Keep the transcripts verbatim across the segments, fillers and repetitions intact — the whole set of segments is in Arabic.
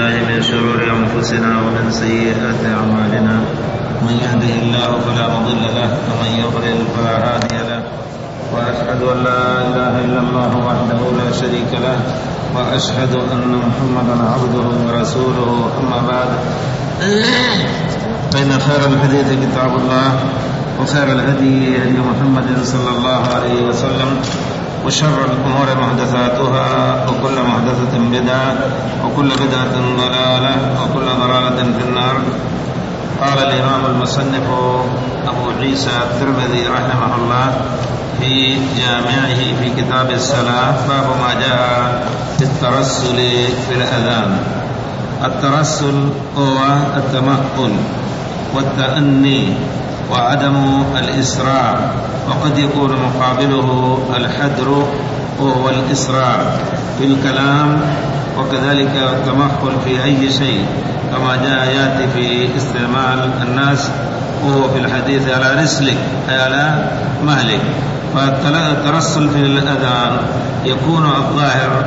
بالله من شرور أنفسنا ومن سيئات أعمالنا من يهده الله فلا مضل له ومن يضلل فلا هادي له وأشهد أن لا إله إلا الله وحده لا شريك له وأشهد أن محمدا عبده ورسوله أما بعد فإن خير الحديث كتاب الله وخير الهدي هدي محمد صلى الله عليه وسلم وشر الأمور محدثاتها وكل محدثة بدعة وكل بدعة ضلالة وكل ضلالة في النار. قال الإمام المصنف أبو عيسى الترمذي رحمه الله في جامعه في كتاب الصلاة باب ما جاء في الترسل في الأذان. الترسل هو التمهل والتأني وعدم الإسراع، وقد يكون مقابله الحدر وهو الإسراع في الكلام، وكذلك التمهل في أي شيء كما جاء يأتي في استعمال الناس وهو في الحديث على رسلك أي على مهلك. فالترسل في الأذان يكون الظاهر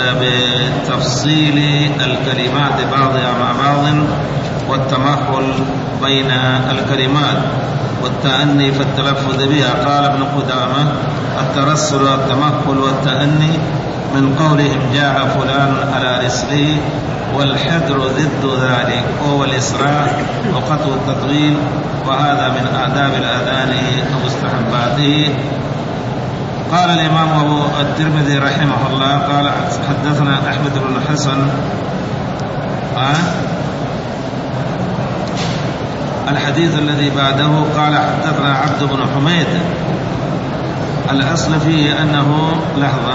بتفصيل الكلمات بعضها مع بعض والتمهل بين الكلمات والتأني في التلفظ بها. قال ابن قدامة الترسل والتمهل والتأني من قولهم جاء فلان على رسله، والحدر ضد ذلك وهو الإسراع وقطع التطويل، وهذا من آداب الأذان ومستحباته. قال الإمام أبو الترمذي رحمه الله قال حدثنا أحمد بن حسن. أه؟ الحديث الذي بعده قال حدثنا عبد بن حميد. الأصل فيه أنه لحظة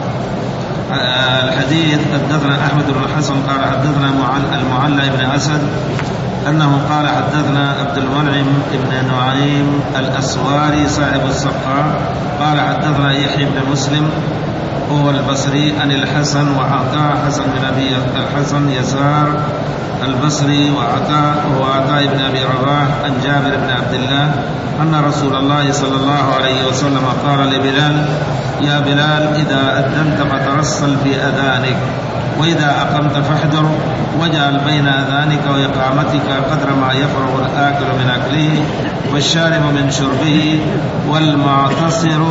الحديث حدثنا أحمد بن حسن قال حدثنا المعلى بن أسد أنه قال حدثنا عبد المنعم بن نعيم الأسواري صاحب السقا قال حدثنا يحيى بن مسلم هو البصري عن الحسن وعطاء حسن بن أبي الحسن يسار البصري وعطاء هو عطاء بن أبي رباح عن جابر بن عبد الله أن رسول الله صلى الله عليه وسلم قال لبلال يا بلال إذا أذنت فترسل في أذانك، وإذا أقمت فاحذر واجعل بين أذانك وإقامتك قدر ما يفرغ الآكل من أكله والشارب من شربه والمعتصر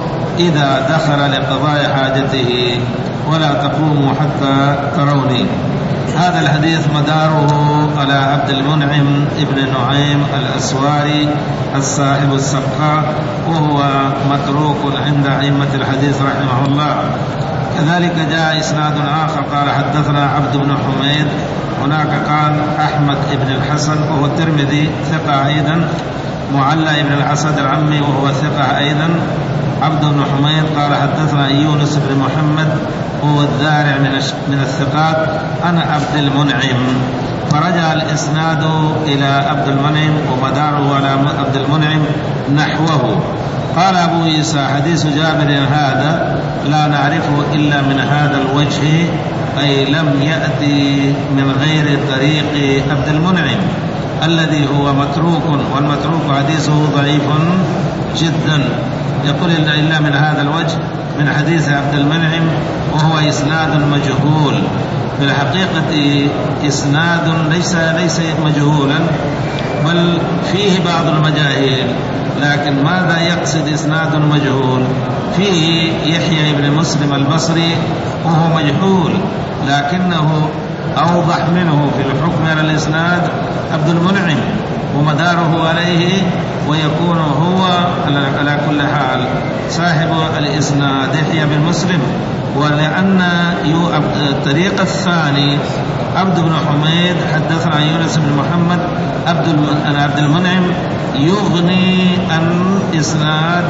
إذا دخل لقضاء حاجته، ولا تقوموا حتى تروني. هذا الحديث مداره على عبد المنعم ابن نعيم الأسواري الصاحب السقا، وهو متروك عند أئمة الحديث رحمه الله. كذلك جاء إسناد آخر قال حدثنا عبد بن حميد، هناك قال أحمد بن الحسن وهو الترمذي ثقة أيضا، معلى بن الأسد العمي وهو ثقة أيضا. عبد بن حميد قال حدثنا يونس بن محمد هو الذارع من الثقات عن عبد المنعم، فرجع الإسناد إلى عبد المنعم ومداره على عبد المنعم نحوه. قال أبو عيسى حديث جابر هذا لا نعرفه إلا من هذا الوجه، أي لم يأتي من غير طريق عبد المنعم الذي هو متروك، والمتروك حديثه ضعيف جدا. يقول إلا من هذا الوجه من حديث عبد المنعم وهو إسناد مجهول. في الحقيقة إسناد ليس ليس مجهولا، بل فيه بعض المجاهيل، لكن ماذا يقصد إسناد مجهول؟ فيه يحيى بن مسلم البصري وهو مجهول، لكنه أوضح منه في الحكم على الإسناد عبد المنعم ومداره عليه، ويكون هو على كل حال صاحب الإسناد يحيى بن مسلم. ولأن الطريق الثاني عبد بن حميد حدثنا يونس بن محمد عن عبد المنعم يغني عن إسناد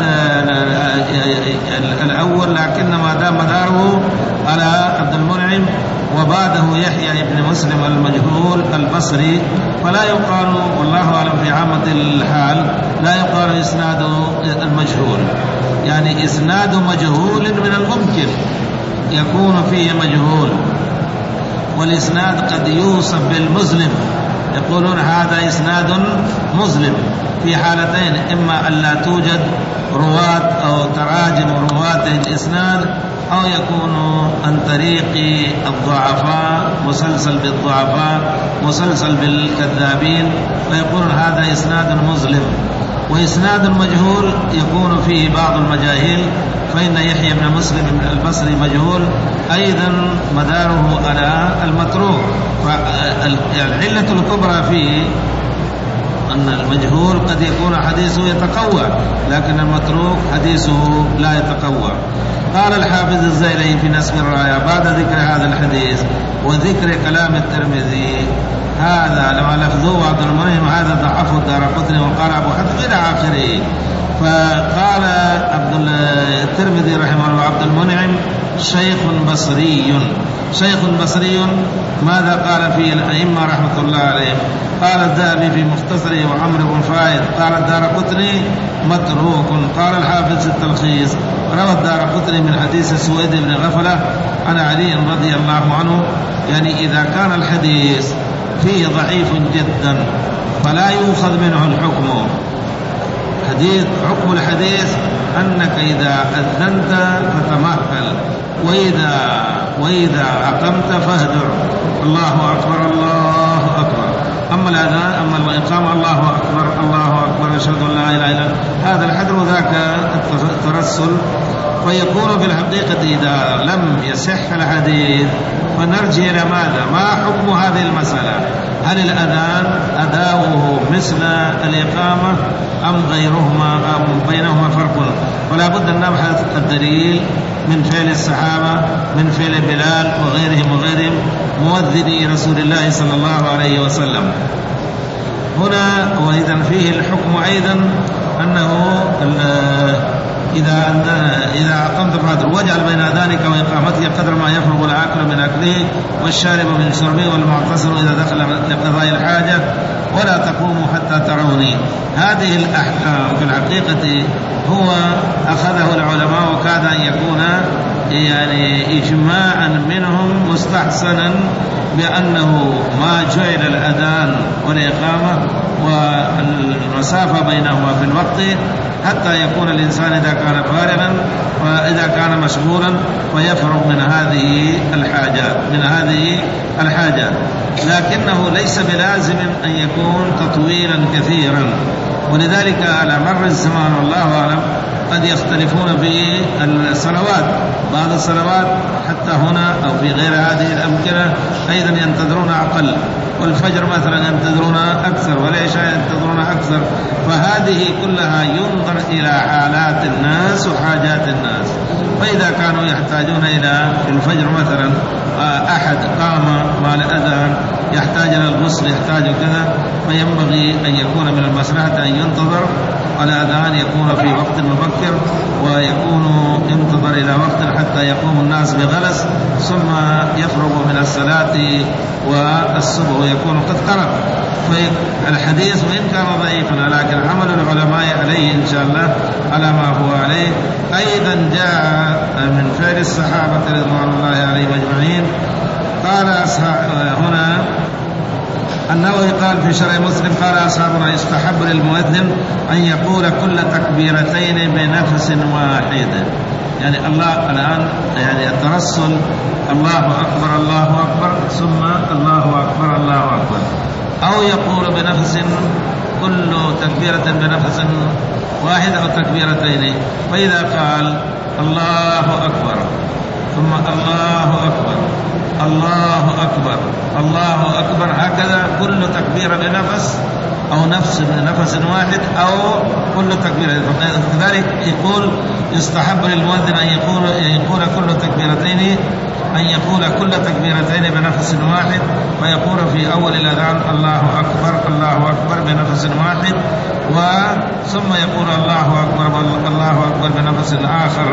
الأول، لكن ما دام مداره على عبد المنعم وبعده يحيى بن مسلم المجهول البصري، فلا يقال والله أعلم في عامة الحال لا يقال إسناد المجهول، يعني إسناد مجهول من الممكن يكون فيه مجهول، والإسناد قد يوصف بالمظلم، يقولون هذا إسناد مظلم في حالتين: إما أن لا توجد رواة أو تراجم رواة الإسناد، أو يكون عن طريق الضعفاء مسلسل بالضعفاء مسلسل بالكذابين، فيقول هذا إسناد مظلم. وإسناد مجهول يكون فيه بعض المجاهيل، فإن يحيى بن مسلم البصري مجهول أيضا مداره على المتروك. فالعلة الكبرى فيه أن المجهول قد يكون حديثه يتقوى، لكن المتروك حديثه لا يتقوى. قال الحافظ الزيلعي في نسب الراية بعد ذكر هذا الحديث وذكر كلام الترمذي هذا لما لفظه عبد المنعم هذا ضعفه الدارقطني وقال أبو حاتم إلى آخره. فقال عبد الترمذي رحمه الله عبد المنعم شيخ بصري. شيخ بصري ماذا قال فيه الأئمة رحمة الله عليهم؟ قال الذهبي في مختصره وعمرو بن فايد قال الدارقطني متروك. قال الحافظ في التلخيص روى الدارقطني من حديث سويد بن غفلة عن علي رضي الله عنه، يعني إذا كان الحديث فيه ضعيف جدا فلا يؤخذ منه الحكم. حديث حكم الحديث أنك إذا أذنت فتمهل، وإذا وإذا أقمت فاهدر الله أكبر الله أكبر. أما الأذان أما الإقامة الله أكبر الله أكبر أشهد أن لا إله إلا الله، هذا الحذر ذاك الترسل. فيكون في الحقيقة إذا لم يصح الحديث فنرجع إلى ماذا؟ ما حكم هذه المسألة؟ هل الأذان أداؤه مثل الإقامة أم غيرهما أم بينهما فرق؟ ولا بد أن نبحث الدليل من فعل الصحابة من فعل بلال وغيرهم وغيرهم مؤذني رسول الله صلى الله عليه وسلم. هنا وإذا فيه الحكم أيضا أنه إذا إذا أقمت فاهدر واجعل بين أذانك وإقامتك قدر ما يفرغ الآكل من أكله والشارب من شربه والمعتصر إذا دخل لقضاء الحاجة ولا تقوموا حتى تروني. هذه الأحكام في الحقيقة هو أخذه العلماء وكاد أن يكون يعني إجماعا منهم مستحسنا بأنه ما جعل الأذان والإقامة والمسافة بينهما في الوقت حتى يكون الإنسان إذا كان فارغا وإذا كان مشغولا فيفرغ من هذه الحاجات من هذه الحاجات لكنه ليس بلازم أن يكون تطويلا كثيرا. ولذلك على مر الزمان والله أعلم قد يختلفون في الصلوات، بعض الصلوات حتى هنا أو في غير هذه الأمكنة أيضا ينتظرون أقل، والفجر مثلا ينتظرون أكثر، والعشاء ينتظرون أكثر. فهذه كلها ينظر إلى حالات الناس وحاجات الناس. فإذا كانوا يحتاجون إلى الفجر مثلا أحد قام مع الأذان يحتاج إلى الغسل يحتاج كذا، فينبغي أن يكون من المصلحة أن ينتظر الأذان يكون في وقت مبكر ويكون ينتظر إلى وقت حتى يقوم الناس بغلس ثم يفرغ من الصلاة والصبح يكون قد قرب. فالحديث وإن كان ضعيفا لكن عمل العلماء عليه إن شاء الله على ما هو عليه. أيضا جاء من فعل الصحابة رضوان الله عليهم أجمعين. قال هنا النووي قال في شرح مسلم قال أصحابنا يستحب للمؤذن أن يقول كل تكبيرتين بنفس واحد، يعني الله الآن يعني الترسل الله أكبر الله أكبر ثم الله أكبر الله أكبر، أو يقول بنفس كل تكبيرة بنفس واحد أو تكبيرتين. فإذا قال الله أكبر ثم الله أكبر الله أكبر الله أكبر هكذا كل تكبيرة بنفس أو نفس بنفس واحد أو كل تكبيرة. كذلك يقول يستحب للمؤذن أن يقول يقول كل تكبيرتين أن يقول كل تكبيرتين بنفس واحد، ويقول في أول الأذان الله أكبر الله أكبر بنفس واحد، وثم يقول الله أكبر الله أكبر بنفس آخر.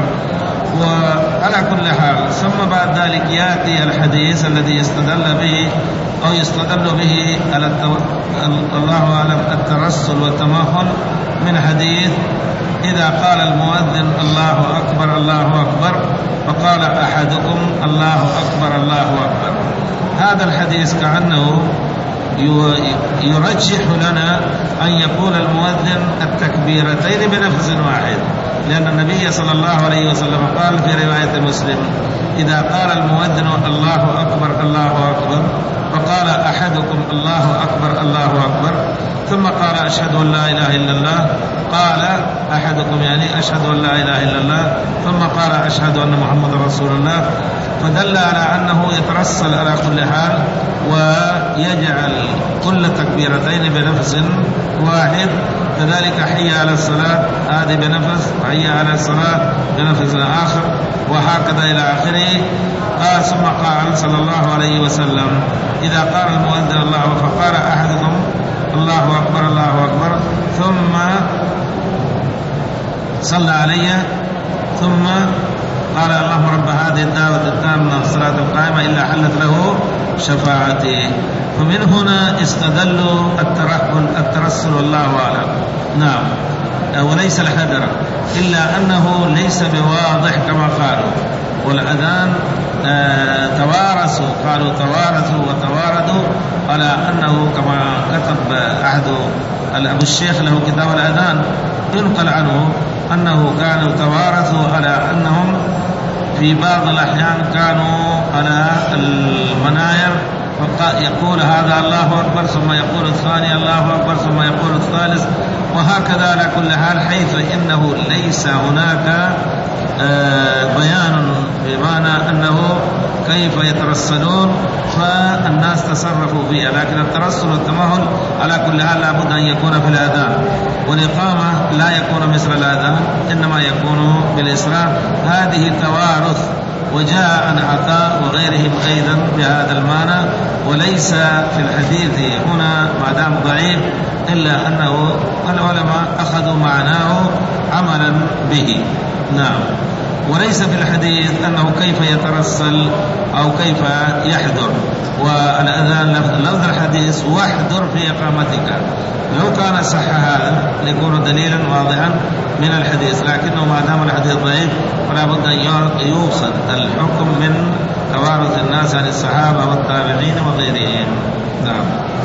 وعلى كل حال ثم بعد ذلك يأتي الحديث الذي يستدل به أو يستدل به على الله أعلم الترسل والتمهل من حديث إذا قال المؤذن الله أكبر الله أكبر فقال أحدكم الله أكبر الله أكبر. هذا الحديث كأنه يرجح لنا أن يقول المؤذن التكبيرتين بنفس واحد، لأن النبي صلى الله عليه وسلم قال في رواية مسلم: إذا قال المؤذن الله أكبر الله أكبر فقال أحدكم الله أكبر الله أكبر ثم قال أشهد أن لا إله إلا الله، قال أحدكم يعني أشهد أن لا إله إلا الله ثم قال أشهد أن محمد رسول الله، فدل على أنه يترسل على كل حال ويجعل كل تكبيرتين بنفس واحد. كذلك حي على الصلاة هذه بنفس، حي على الصلاة بنفس آخر، وهكذا إلى آخره. قال ثم قال صلى الله عليه وسلم: إذا قال المؤذن الله فقال أحدكم الله أكبر الله أكبر ثم صلى علي ثم قال اللهم رب هذه الدعوة التامة والصلاة القائمة إلا حلت له شفاعتي. فمن هنا استدلوا الترسل والله أعلم. نعم، وليس الحذر، إلا أنه ليس بواضح كما قالوا. والأذان آه توارثوا، قالوا توارثوا وتواردوا على أنه كما كتب أحد أبو الشيخ له كتاب الأذان ينقل عنه أنه كانوا توارثوا على أنهم في بعض الأحيان كانوا على المناير يقول هذا الله أكبر ثم يقول الثاني الله أكبر ثم يقول الثالث، وهكذا على كل حال، حيث إنه ليس هناك بيان بمعنى أنه كيف يترسلون فالناس تصرفوا فيها، لكن الترسل والتمهل على كل حال لابد أن يكون في الأذان، والإقامة لا يكون مثل الأذان، إنما يكون بالإسراء. هذه توارث، وجاء عن عطاء وغيرهم أيضا بهذا المعنى، وليس في الحديث هنا ما دام ضعيف إلا أنه العلماء أخذوا معناه عملا به. نعم، وليس في الحديث أنه كيف يترسل أو كيف يحضر، والأذان لفظ الحديث واحضر في إقامتك، لو كان صح هذا ليكون دليلا واضحا من الحديث، لكنه ما دام الحديث ضعيف فلا بد أن يوصل الحكم من توارث الناس عن الصحابة والتابعين وغيرهم. نعم.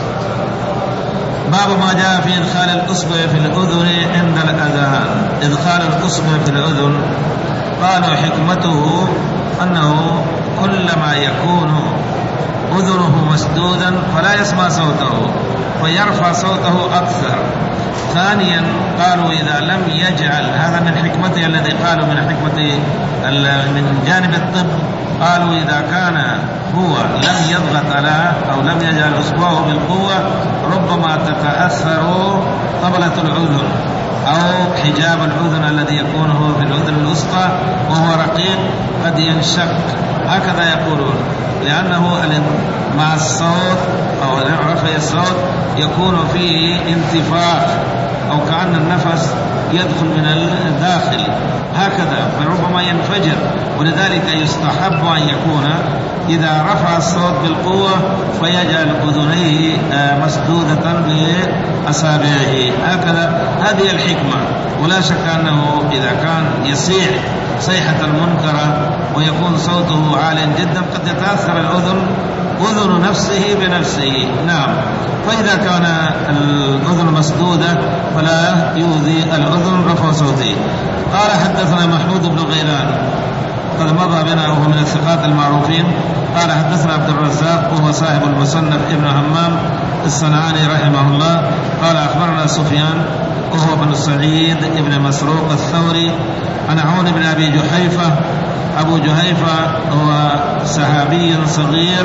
باب ما جاء في إدخال الأصبع في الأذن عند الأذان. إدخال الأصبع في الأذن قالوا حكمته أنه كلما يكون أذنه مسدودا فلا يسمع صوته فيرفع صوته أكثر. ثانيا قالوا إذا لم يجعل، هذا من حكمته الذي قالوا من حكمته من جانب الطب، قالوا إذا كان هو لم يضغط على أو لم يجعل أصبعه بالقوة ربما تتأثر طبلة الأذن أو حجاب الأذن الذي يكون هو في الأذن الوسطى وهو رقيق قد ينشق، هكذا يقولون، لأنه مع الصوت أو رفع الصوت يكون فيه انتفاخ أو كأن النفس يدخل من الداخل هكذا، فربما ينفجر، ولذلك يستحب أن يكون إذا رفع الصوت بالقوة فيجعل أذنيه مسدودة بأصابعه هكذا. هذه الحكمة، ولا شك أنه إذا كان يصيح صيحة المنكرة ويكون صوته عالٍ جدا قد يتأثر الأذن أذن نفسه بنفسه. نعم، فإذا كان الأذن مسدودة فلا يؤذي الأذن رفع صوته. قال حدثنا محمود بن غيلان قد مضى بنا وهو من الثقات المعروفين. قال حدثنا عبد الرزاق وهو صاحب المصنف ابن همام الصنعاني رحمه الله قال أخبرنا سفيان وهو بن سعيد ابن مسروق الثوري عن عون بن أبي جحيفة. أبو جحيفة هو صحابي صغير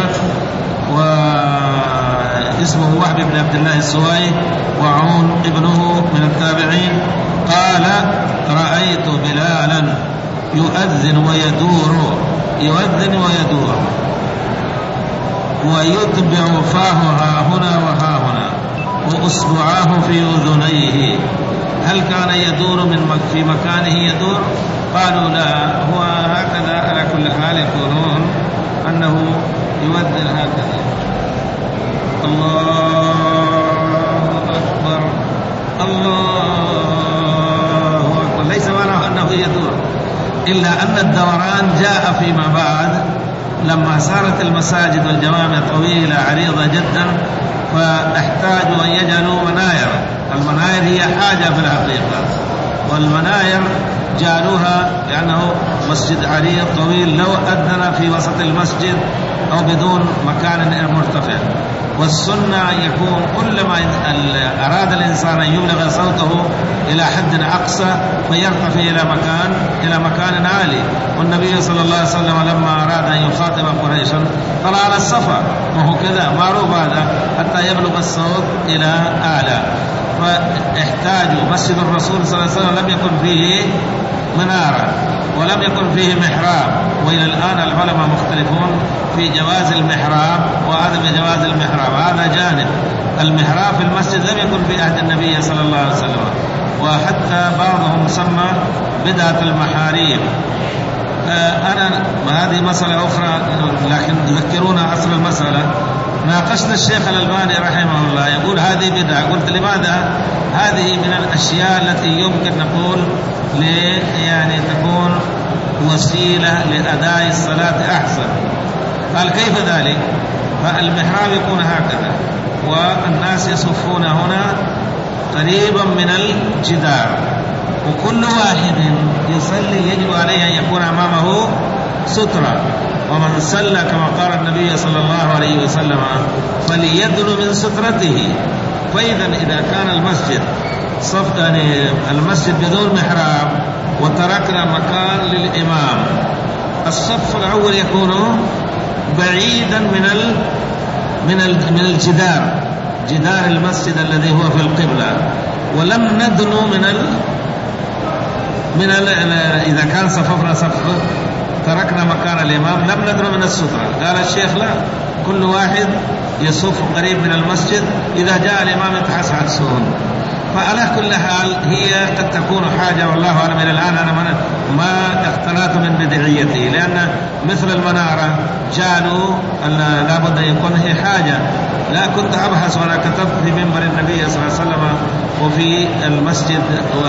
واسمه وهب بن عبد الله السوائي، وعون ابنه من التابعين. قال رأيت بلالا يؤذن ويدور يؤذن ويدور ويتبع فاه ها هنا وها هنا وأصبعاه في أذنيه. هل كان يدور من في مكانه يدور؟ قالوا لا، هو هكذا على كل حال يقولون أنه يؤذن هكذا. الله أكبر الله أكبر، ليس معناه أنه يدور، إلا أن الدوران جاء فيما بعد لما صارت المساجد والجوامع طويلة عريضة جدا، فاحتاجوا أن يجعلوا مناير. المناير هي حاجة في الحقيقة، والمناير جعلوها لأنه مسجد عريض طويل لو أذن في وسط المسجد أو بدون مكان مرتفع. والسنة أن يكون كلما أراد الإنسان أن يبلغ صوته إلى حد أقصى فيرتفع إلى مكان إلى مكان عالي. والنبي صلى الله عليه وسلم لما أراد أن يخاطب قريشا طلع على الصفا، وهو كذا معروف هذا حتى يبلغ الصوت إلى أعلى. فاحتاجوا. مسجد الرسول صلى الله عليه وسلم لم يكن فيه منارة ولم يكن فيه محراب، وإلى الآن العلماء مختلفون في جواز المحراب وعدم جواز المحراب. هذا جانب. المحراب في المسجد لم يكن في عهد النبي صلى الله عليه وسلم، وحتى بعضهم سمى بدعة المحاريب. أنا هذه مسألة أخرى، لكن تذكرونا أصل المسألة. ناقشنا الشيخ الألباني رحمه الله يقول هذه بدعة. قلت لماذا؟ هذه من الأشياء التي يمكن نقول لي يعني تكون وسيلة لأداء الصلاة أحسن. قال كيف ذلك؟ فالمحراب يكون هكذا والناس يصفون هنا قريبا من الجدار، وكل واحد يصلي يجب عليه أن يكون أمامه سترة. ومن صلى كما قال النبي صلى الله عليه وسلم فليدن من سترته. فإذا إذا كان المسجد صف يعني المسجد بدون محراب وتركنا مكان للإمام، الصف الأول يكون بعيدا من ال من ال من الجدار، جدار المسجد الذي هو في القبلة، ولم ندنو من ال من ال إذا كان صففنا صف تركنا مكان الإمام لم ندنو من السترة. قال الشيخ لا، كل واحد يصف قريب من المسجد، إذا جاء الإمام يتحس عكسون. فعلى كل حال هي قد تكون حاجة، والله أعلم. إلى الآن أنا ما اقتنعت من بدعيته، لأن مثل المنارة جعلوا لابد أن يكون هي حاجة. لا كنت أبحث وأنا كتبت في منبر النبي صلى الله عليه وسلم وفي المسجد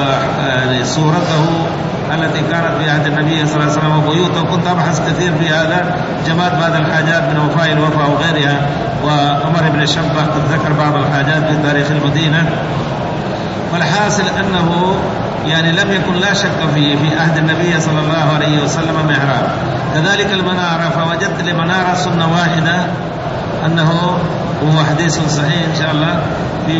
وصورته التي كانت في عهد النبي صلى الله عليه وسلم وبيوته، كنت أبحث كثير في هذا جماعة بعض الحاجات من وفاء الوفاء وغيرها. وعمر بن الشبه قد ذكر بعض الحاجات في تاريخ المدينة. والحاصل أنه يعني لم يكن لا شك فيه في عهد النبي صلى الله عليه وسلم محراب. كذلك المنارة، فوجدت لمنارة سنة واحدة، أنه وهو حديث صحيح إن شاء الله في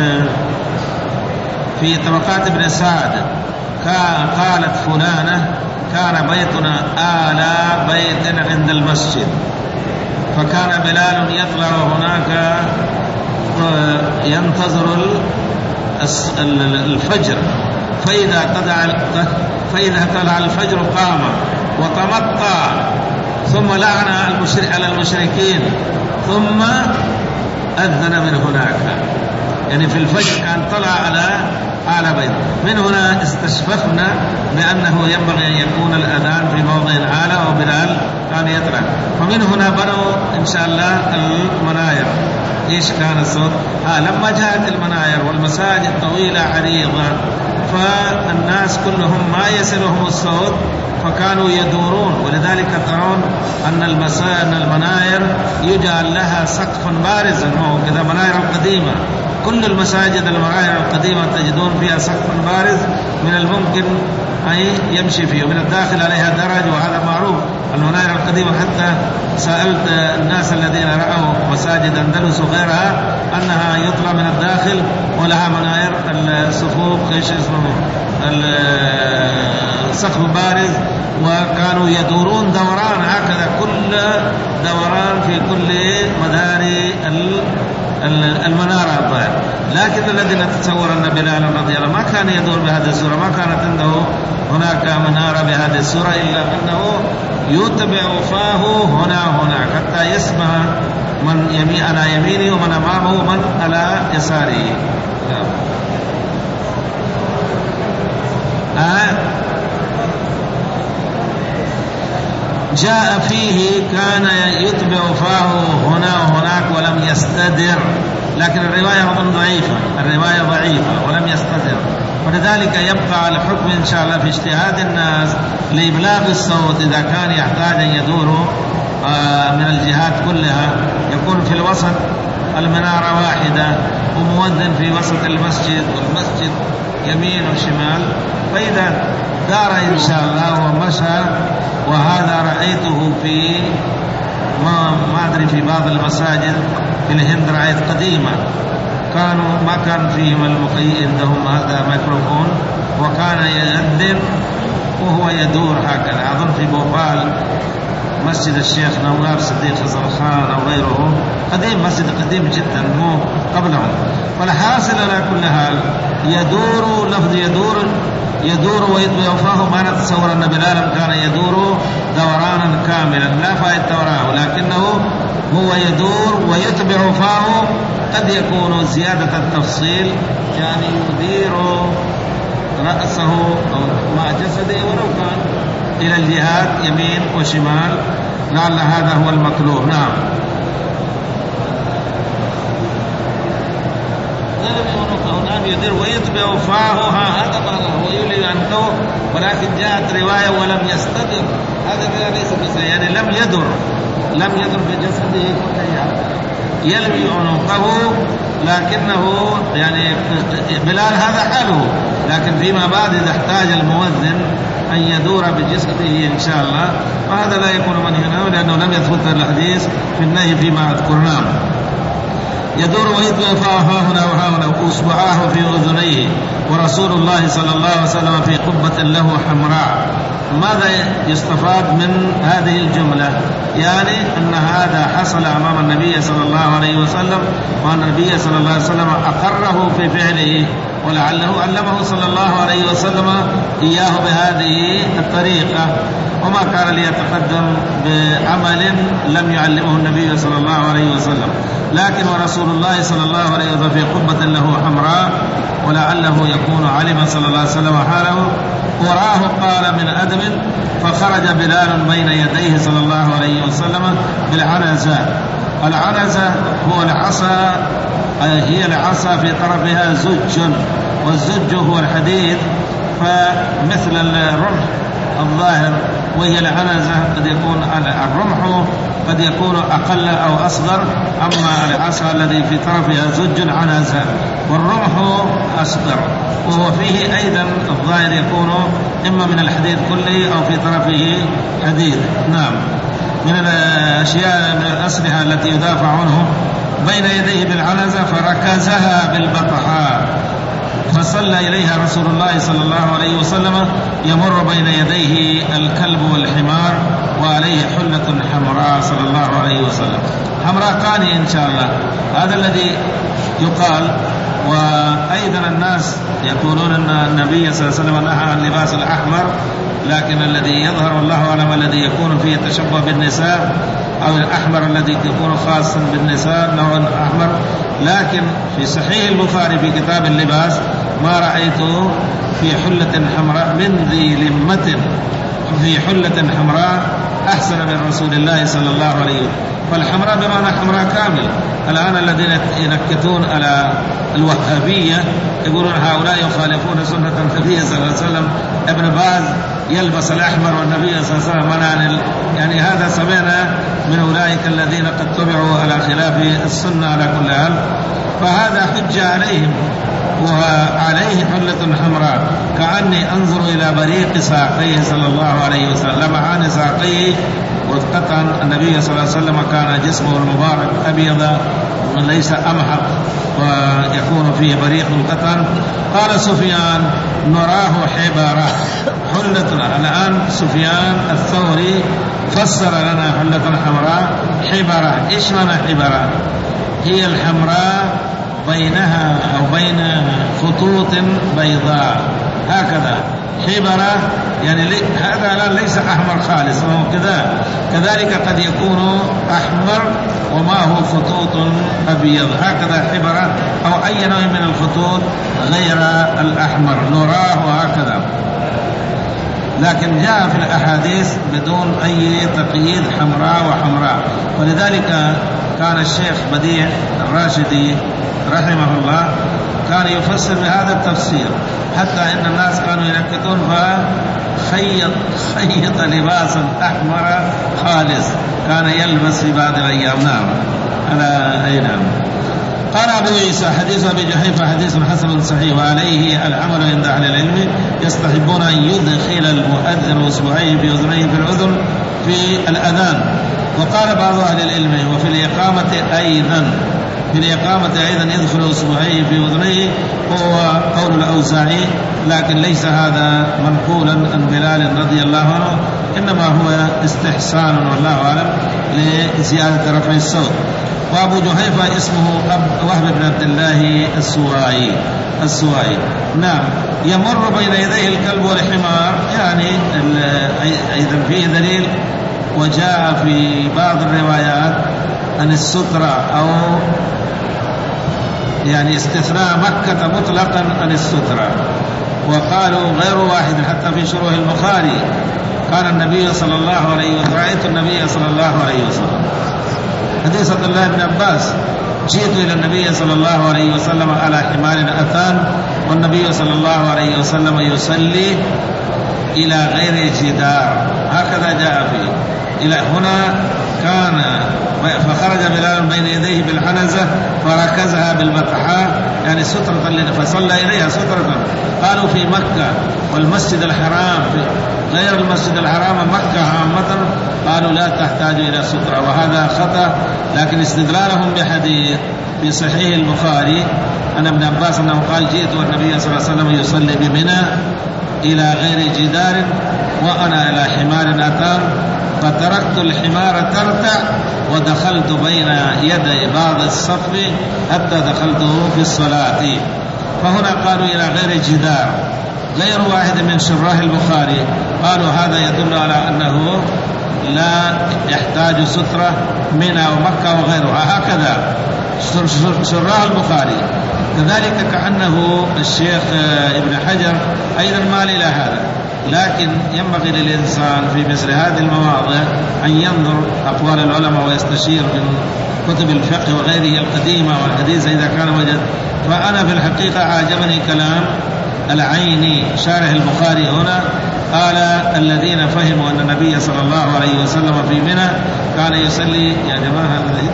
في طبقات ابن سعد. قالت فلانة كان بيتنا آلى بيت عند المسجد، فكان بلال يطلع هناك ينتظر الفجر، فإذا طلع فإذا طلع الفجر قام وتمطى ثم لعن المشرك على المشركين ثم أذن من هناك. يعني في الفجر كان طلع على على بيت. من هنا استشففنا بأنه ينبغي أن يكون الأذان في موضع أعلى وبلال كان يطلع. فمن هنا بنوا إن شاء الله المناير. إيش كان الصوت؟ آه لما جاءت المناير والمساجد طويلة عريضة فالناس كلهم ما يصلهم الصوت فكانوا يدورون. ولذلك ترون أن المساجد المناير يجعل لها سقفا بارزا، وهو كذا مناير القديمة. كل المساجد المناير القديمة تجدون فيها سقف بارز من الممكن أن يمشي فيه، ومن الداخل عليها درج، وهذا معروف. المناير القديمة حتى سألت الناس الذين رأوا مساجد أندلس وغيرها أنها يطلع من الداخل ولها مناير الصفوف ايش اسمه السقف بارز، وكانوا يدورون دوران هكذا كل دوران في كل مدار المنارة الظاهر. لكن الذي نتصور أن بلال رضي الله ما كان يدور بهذه الصورة، ما كانت عنده هناك منارة بهذه الصورة، إلا أنه يتبع فاه هنا هناك حتى يسمع من يمين على يمينه ومن أمامه ومن على يساره. آه. جاء فيه كان يتبع فاه هنا وهناك ولم يستدر، لكن الرواية أظن ضعيفة، الرواية ضعيفة ولم يستدر. ولذلك يبقى الحكم إن شاء الله في اجتهاد الناس لإبلاغ الصوت. إذا كان يحتاج أن يدور من الجهات كلها يكون في الوسط المنارة واحدة ومؤذن في وسط المسجد والمسجد يمين وشمال، فإذا دار إن شاء الله ومشى. وهذا رأيته في ما ما أدري في بعض المساجد في الهند، رأيت قديمة كانوا ما كان فيهم المقيم عندهم هذا ميكروفون، وكان يؤذن وهو يدور هكذا. أظن في بوبال مسجد الشيخ نواف صديق خزرخان أو غيره، قديم، مسجد قديم جدا مو قبلهم. فالحاصل على كل حال يدور، لفظ يدور يدور ويتبع فاه، ما نتصور أن بلالا كان يدور دورانا كاملا، لا فائدة وراه، ولكنه هو يدور ويتبع فاه. قد يكون زيادة التفصيل، يعني يدير رأسه أو مع جسده ولو كان إلى الجهات يمين وشمال، لعل هذا هو المطلوب. نعم. نعم يدير ويتبع فاه، هذا ما هو يولي عنه، ولكن جاءت رواية ولم يستدر، هذا ليس بس يعني لم يدر لم يدر بجسده كله، يلوي عنقه، لكنه يعني بلال هذا حاله، لكن فيما بعد إذا احتاج المؤذن أن يدور بجسده إن شاء الله، وهذا لا يكون منهيا لأنه لم يثبت الحديث في النهي فيما أذكرناه. يدور ويتبع فاه هنا وهنا وأصبعاه في أذنيه، ورسول الله صلى الله عليه وسلم في قبة له حمراء. ماذا يستفاد من هذه الجملة؟ يعني أن هذا حصل أمام النبي صلى الله عليه وسلم، وأن النبي صلى الله عليه وسلم أقره في فعله، ولعله علمه صلى الله عليه وسلم إياه بهذه الطريقة، وما كان ليتقدم بعمل لم يعلمه النبي صلى الله عليه وسلم. لكن ورسول الله صلى الله عليه وسلم في قبة له حمراء، ولعله يكون علم صلى الله عليه وسلم حاله. وراه قال من أدم، فخرج بلال بين يديه صلى الله عليه وسلم بالعنزة. العنزة هو العصا، هي العصا في طرفها زج، والزج هو الحديد، فمثل الرمح الظاهر، وهي العنزة قد يكون الرمح قد يكون أقل أو أصغر، أما العصا الذي في طرفها زج عنزة، والرمح أصغر، وهو فيه أيضا الظاهر يكون إما من الحديد كله أو في طرفه حديد. نعم. من الأشياء من الأسلحة التي يدافع عنه بين يديه بالعنزة، فركزها بالبطحاء، فصلى إليها رسول الله صلى الله عليه وسلم يمر بين يديه الكلب والحمار، وعليه حلة حمراء صلى الله عليه وسلم. حمراء كاني إن شاء الله، هذا الذي يقال. وأيضا الناس يقولون أن النبي صلى الله عليه وسلم نهى عن لباس الأحمر، لكن الذي يظهر والله أعلم الذي يكون فيه تشبه بالنساء، أو الأحمر الذي يكون خاصا بالنساء نوع أحمر. لكن في صحيح البخاري في كتاب اللباس ما رأيته في حلة حمراء من ذي لمة في حلة حمراء أحسن من رسول الله صلى الله عليه وسلم. فالحمراء بمعنى حمراء كامل. الآن الذين ينكتون على الوهابية يقولون هؤلاء يخالفون سنة النبي صلى الله عليه وسلم. ابن باز يلبس الأحمر والنبي صلى الله عليه وسلم منع، يعني هذا سمعنا من أولئك الذين قد تبعوا على خلاف السنة على كل حال، فهذا حجة عليهم. وعليه حلة حمراء كأني أنظر إلى بريق ساقيه صلى الله عليه وسلم، لمعان ساقيه. وقطعا النبي صلى الله عليه وسلم كان جسمه المبارك أبيض ليس أمحق، ويكون فيه بريق قطعا. قال سفيان نراه حبرة حلة. الآن سفيان الثوري فسر لنا حلة حمراء حبرة. إيش معنى حبرة؟ هي الحمراء بينها أو بين خطوط بيضاء هكذا. حبرة يعني هذا الآن ليس أحمر خالص، كذا كذلك قد يكون أحمر وما هو خطوط أبيض، هكذا حبرة أو أي نوع من الخطوط غير الأحمر نراه هكذا. لكن جاء في الأحاديث بدون أي تقييد حمراء وحمراء. ولذلك كان الشيخ بديع الراشدي رحمه الله كان يفسر بهذا التفسير، حتى إن الناس كانوا ينكتون فخيط خيط لباسا أحمر خالص كان يلبس في بعض الأيام. نعم على أي نعم. قال أبو عيسى حديث أبي جحيفة حديث حسن صحيح وعليه العمل عند أهل العلم، يستحبون أن يدخل المؤذن أصبعيه في أذنيه في الأذن في الأذان. وقال بعض أهل العلم وفي الإقامة أيضا في الإقامة أيضا يدخل أصبعيه في أذنيه، وهو قول الأوزاعي، لكن ليس هذا منقولا عن بلال رضي الله عنه، إنما هو استحسان والله أعلم لزيادة رفع الصوت. وأبو جحيفة اسمه وهب بن عبد الله السوائي السوائي نعم. يمر بين يديه الكلب والحمار، يعني أيضا فيه دليل. وجاء في بعض الروايات عن السترة أو يعني استثناء مكة مطلقا عن السترة، وقالوا غير واحد حتى في شروح البخاري. قال النبي صلى الله عليه وسلم رأيت النبي صلى الله عليه وسلم. حديث عبد الله بن عباس جئت إلى النبي صلى الله عليه وسلم على حمار أتان والنبي صلى الله عليه وسلم يصلي إلى غير جدار، هكذا جاء فيه. إلى هنا كان فخرج بلال بين يديه بالحنزة فركزها بالبطحاء، يعني سترة فصلى إليها سترة. قالوا في مكة والمسجد الحرام في غير المسجد الحرام مكة عامة، قالوا لا تحتاج إلى سترة، وهذا خطأ. لكن استدلالهم بحديث في صحيح البخاري أن ابن عباس أنه قال جئت والنبي صلى الله عليه وسلم يصلي بمنى إلى غير جدار وأنا إلى حمار أتان، فتركت الحمار ترتع ودخلت بين يدي بعض الصف حتى دخلته في الصلاة. فهنا قالوا إلى غير جدار. غير واحد من شراح البخاري قالوا هذا يدل على أنه لا يحتاج سترة منى ومكة وغيرها، هكذا شراح البخاري. كذلك كأنه الشيخ ابن حجر أيضا مال إلى هذا، لكن ينبغي للإنسان في مثل هذه المواضع أن ينظر أقوال العلماء ويستشير من كتب الفقه وغيره القديمة والحديث إذا كان وجد. فأنا في الحقيقة عجبني كلام العيني شارح البخاري هنا، قال الذين فهموا أن النبي صلى الله عليه وسلم في منى كان يصلي، يا جماعة هذا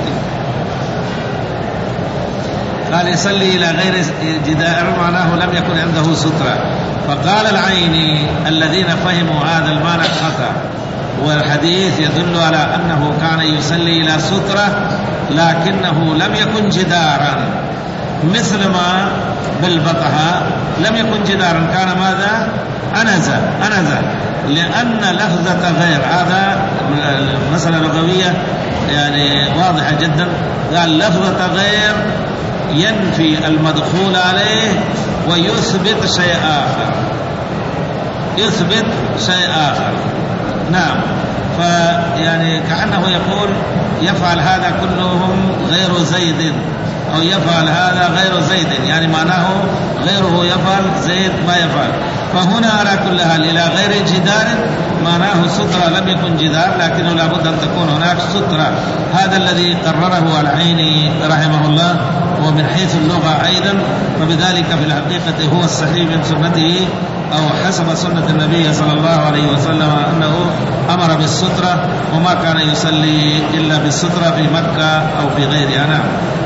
قال يصلي إلى غير جدار، معناه لم يكن عنده سترة. فقال العيني الذين فهموا هذا المعنى خطأ، والحديث يدل على أنه كان يصلي إلى سترة لكنه لم يكن جدارا، مثل ما بالبطحاء لم يكن جدارا، كان ماذا؟ أنزة أنزة لأن لفظة غير، هذا مسألة لغوية يعني واضحة جدا. قال لفظة غير ينفي المدخول عليه ويثبت شيء آخر، يثبت شيء آخر. نعم. فيعني كأنه يقول يفعل هذا كلهم غير زيد، أو يفعل هذا غير زيد، يعني معناه غيره يفعل زيد ما يفعل. فهنا على كل حال إلى غير جدار معناه سترة لم يكن جدار، لكنه لابد أن تكون هناك سترة. هذا الذي قرره العيني رحمه الله. ومن حيث اللغة أيضا فبذلك في الحقيقة هو الصحيح من سنته أو حسب سنة النبي صلى الله عليه وسلم أنه أمر بالسترة، وما كان يصلي إلا بالسترة في مكة أو في غيرها. نعم.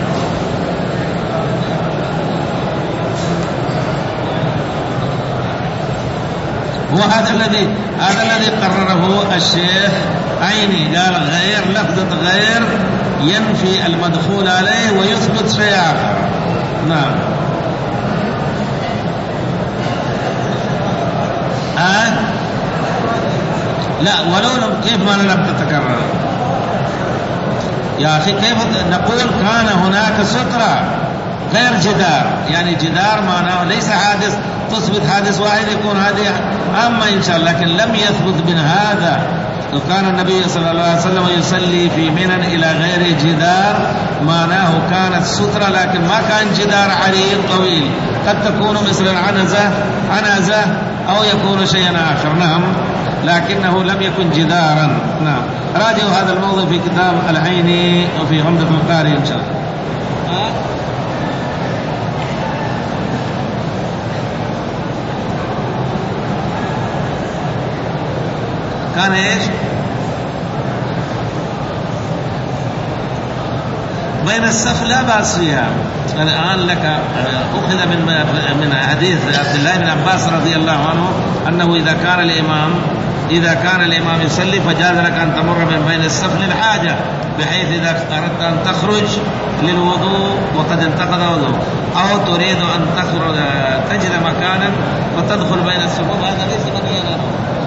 وهذا الذي هذا الذي قرره الشيخ عيني، قال غير لفظة غير ينفي المدخول عليه ويثبت شيء آخر. نعم. آه؟ لا ولو كيف ما لم تتكرر يا أخي، كيف نقول كان هناك سترة غير جدار، يعني جدار معناه ليس حادث تثبت حادث واحد يكون هذه أما إن شاء الله، لكن لم يثبت من هذا. وكان النبي صلى الله عليه وسلم يصلي في منى إلى غير جدار، معناه كانت سترة لكن ما كان جدار عريض طويل، قد تكون مثل عنزة عنزة أو يكون شيئا آخر. نعم. لكنه لم يكن جدارا. نعم. راجعوا هذا الموضوع في كتاب العيني وفي عمدة القاري إن شاء الله. كان ايش؟ بين السف لا بأس فيها. الآن لك أخذ من من حديث عبد الله بن عباس رضي الله عنه أنه إذا كان الإمام إذا كان الإمام يصلي فجاز لك أن تمر من بين السف للحاجة، بحيث إذا أردت أن تخرج للوضوء وقد انتقض وضوء، أو تريد أن تخرج تجد مكانا وتدخل بين الصفوف، هذا ليس منهيا.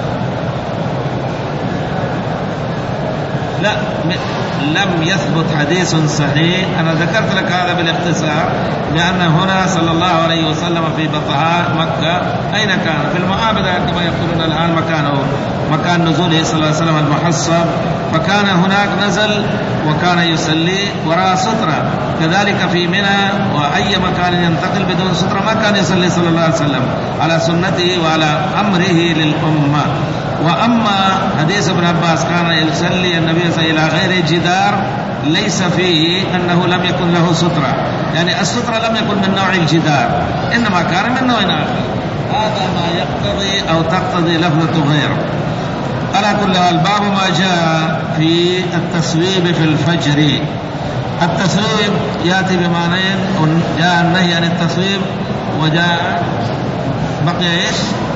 لا، لم يثبت حديث صحيح. أنا ذكرت لك هذا بالاختصار لأن هنا صلى الله عليه وسلم في بطحاء مكة أين كان؟ في المعابدة كما يقولون الآن مكانه، مكان نزوله صلى الله عليه وسلم المحصب، فكان هناك نزل وكان يصلي وراء سترة. كذلك في منى وأي مكان ينتقل بدون سترة ما كان يصلي صلى الله عليه وسلم على سنته وعلى أمره للأمة. وأما حديث ابن عباس كان يصلي النبي صلى الله عليه وسلم إلى غير جدار ليس فيه أنه لم يكن له سترة، يعني السترة لم يكن من نوع الجدار، إنما كان من نوع آخر. هذا ما يقتضي أو تقتضي لفظة غير. على كل حال، باب ما جاء في التسويب في الفجر. التسويب يأتي بمعنيين، جاء النهي عن التسويب وجاء بقي إيش؟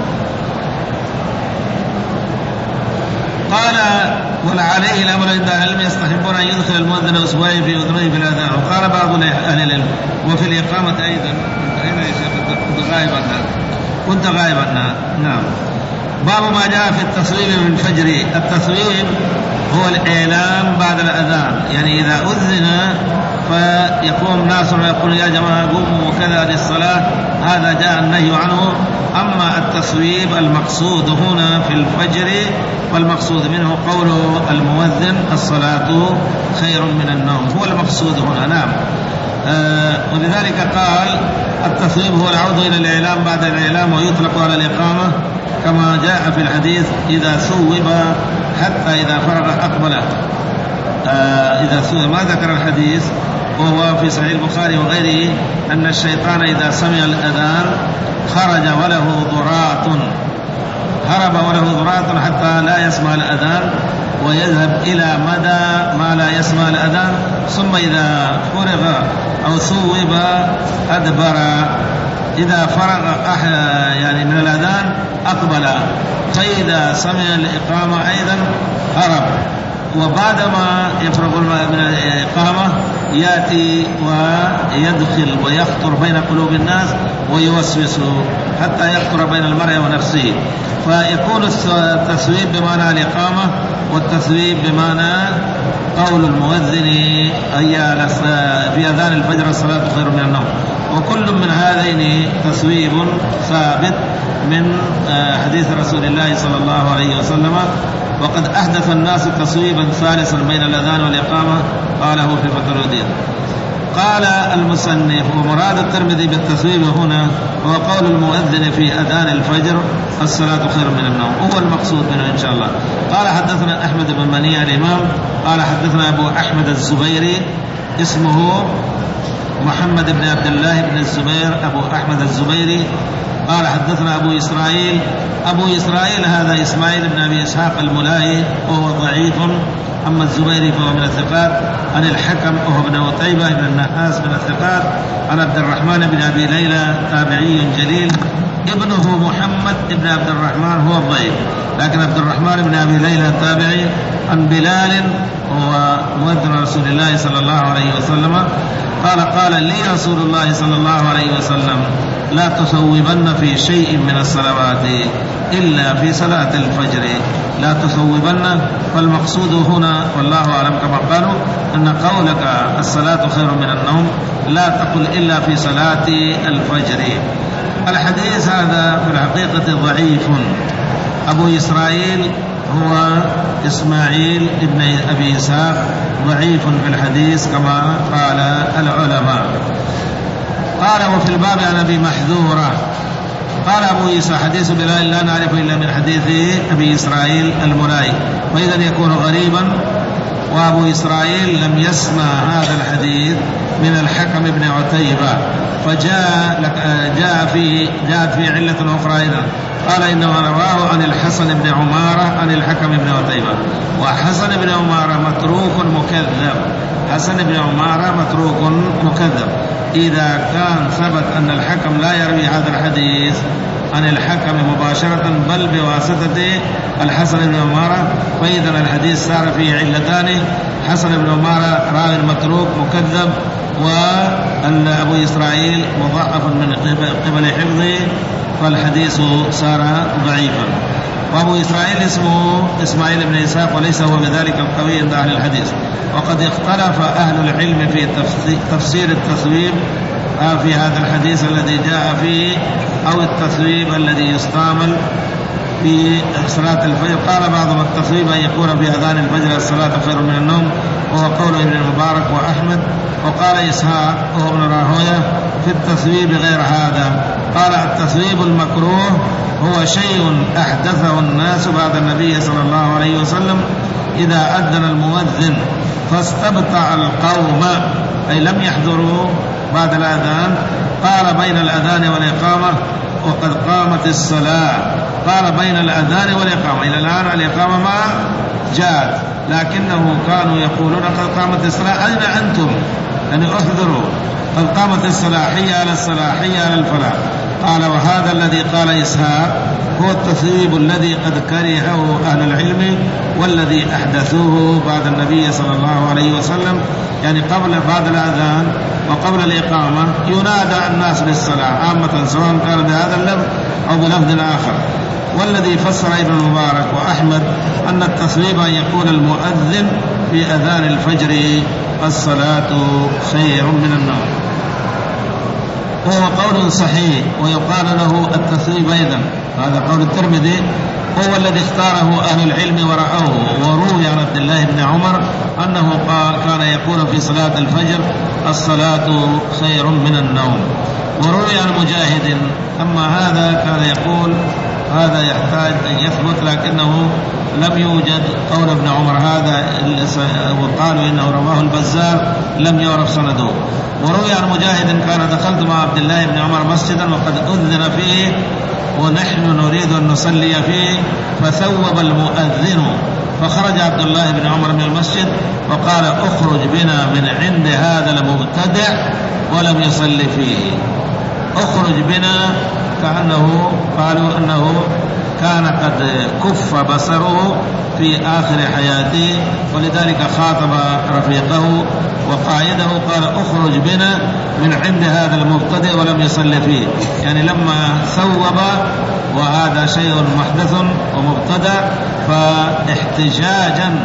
قال ولعليه الأمر عند العلم يستحبون أن يدخل المؤذن أصبعه في أذنيه في الأذان. وقال بعض أهل العلم وفي الإقامة أيضا. أين يا شيخ؟ كنت غائبا كنت غائبا نعم. باب ما جاء في التصويب من الفجر. التصويب هو الإعلام بعد الأذان، يعني إذا أذن فيقوم الناس ويقول يا جماعة قوموا وكذا للصلاة، هذا جاء النهي عنه. أما التصويب المقصود هنا في الفجر والمقصود منه قول المؤذن الصلاة خير من النوم، هو المقصود هنا. نعم. آه ولذلك قال التصويب هو العودة إلى الإعلام بعد الإعلام، ويطلق على الإقامة كما جاء في الحديث إذا ثوب حتى إذا فرغ أقبل. آه إذا ثوب ما ذكر الحديث، وهو في صحيح البخاري وغيره أن الشيطان إذا سمع الأذان خرج وله ضراط، هرب وله ضراط حتى لا يسمع الأذان ويذهب إلى مدى ما لا يسمع الأذان، ثم إذا فرغ أو ثوب أدبر، إذا فرغ يعني من الأذان أقبل، فإذا سمع الإقامة أيضا هرب، وبعدما يفرغ من الإقامة يأتي ويدخل ويخطر بين قلوب الناس ويوسوس حتى يخطر بين المرء ونفسه. فيكون التسويب بمعنى الإقامة، والتسويب بمعنى قول المؤذن أي في أذان الفجر الصلاة خير من النوم. وكل من هذين تسويب ثابت من حديث رسول الله صلى الله عليه وسلم. وقد أحدث الناس تصويبا ثالثا بين الأذان والإقامة قاله في فتح الوديع. قال المصنف ومراد الترمذي بالتصويب هنا هو قول المؤذن في أذان الفجر الصلاة خير من النوم، هو المقصود منه إن شاء الله. قال حدثنا أحمد بن منيع الإمام قال حدثنا أبو أحمد الزبيري اسمه محمد بن عبد الله بن الزبير أبو أحمد الزبيري قال حدثنا أبو إسرائيل. أبو إسرائيل هذا إسماعيل بن أبي إسحاق الملاهي وهو ضعيف، أما الزبيري فهو من الثقات، عن الحكم وهو ابن عتيبة بن النحاس من الثقات، عن عبد الرحمن بن أبي ليلى تابعي جليل، ابنه محمد بن عبد الرحمن هو الضعيف، لكن عبد الرحمن بن أبي ليلى تابعي، عن بلال وهو مؤذن رسول الله صلى الله عليه وسلم قال قال لي رسول الله صلى الله عليه وسلم لا تصوبن في شيء من الصلوات إلا في صلاة الفجر، لا تصوبن. فالمقصود هنا والله أعلم كما قالوا أن قولك الصلاة خير من النوم لا تقل إلا في صلاة الفجر. الحديث هذا في الحقيقة ضعيف. أبو إسرائيل هو إسماعيل ابن أبي إسحاق ضعيف في الحديث كما قال العلماء. قال وفي الباب عن أبي محذورة قال أبو عيسى حديث بلال لا نعرف إلا من حديث أبي إسرائيل الملاي، وإذا يكون غريبا، وأبو إسرائيل لم يسمع هذا الحديث من الحكم بن عتيبة، فجاء جاء فيه جاءت فيه علة أخرى أيضا، قال إنما رواه عن الحسن بن عمارة عن الحكم بن عتيبة، وحسن بن عمارة متروك مكذب، حسن بن عمارة متروك مكذب. إذا كان ثبت أن الحكم لا يروي هذا الحديث عن الحكم مباشرة بل بواسطة الحسن بن عمارة، فإذا الحديث صار فيه علتان، حسن بن عمارة راوي متروك مكذب، وأبو إسرائيل مضاعف من قبل حفظه، فالحديث صار ضعيفا. وأبو إسرائيل اسمه إسماعيل بن إسحاق وليس هو بذلك القوي عند أهل الحديث. وقد اختلف أهل العلم في تفسير التثويب في هذا الحديث الذي جاء فيه أو التثويب الذي يستعمل في صلاة الفجر. قال بعضهم التثويب أن يكون في أذان الفجر الصلاة خير من النوم، وهو قول ابن المبارك وأحمد. وقال إسحاق وهو ابن راهويه في التثويب غير هذا، قال التثويب المكروه هو شيء أحدثه الناس بعد النبي صلى الله عليه وسلم إذا أذن المؤذن فاستبطأ القوم، أي لم يحضروا بعد الأذان، قال بين الأذان والإقامة وقد قامت الصلاة، قال بين الأذان والإقامة، إلى الآن الإقامة ما جاءت، لكنه كانوا يقولون قد قامت الصلاة، أين أنتم؟ يعني احضروا، قد قامت الصلاة، حي على الصلاة، حي على الفلاح. قال وهذا الذي قال إسحاق هو التثويب الذي قد كرهه أهل العلم والذي أحدثوه بعد النبي صلى الله عليه وسلم، يعني قبل بعد الأذان وقبل الإقامة ينادى الناس بالصلاة عامة سواء كان بهذا اللفظ أو بلفظ آخر. والذي فسر ابن المبارك وأحمد أن التثويب أن يقول المؤذن في أذان الفجر الصلاة خير من النوم، وهو قول صحيح ويقال له التثويب أيضا، هذا قول الترمذي، هو الذي اختاره أهل العلم ورأوه. وروي عن عبد الله بن عمر أنه قال كان يقول في صلاة الفجر الصلاة خير من النوم. وروي عن مجاهد أما هذا كان يقول هذا يحتاج أن يثبت، لكنه لم يوجد قول ابن عمر هذا، وقالوا إنه رواه البزار لم يعرف سنده. وروي عن مجاهد كان دخلت مع عبد الله بن عمر مسجدا وقد أذن فيه ونحن نريد أن نصلي فيه فثوب المؤذن، فخرج عبد الله بن عمر من المسجد وقال اخرج بنا من عند هذا المبتدع ولم يصلي فيه. اخرج بنا كأنه قالوا أنه كان قد كف بصره في آخر حياته، ولذلك خاطب رفيقه وقائده قال اخرج بنا من عند هذا المبتدئ ولم يصلي فيه، يعني لما ثوب وهذا شيء محدث ومبتدع فاحتجاجا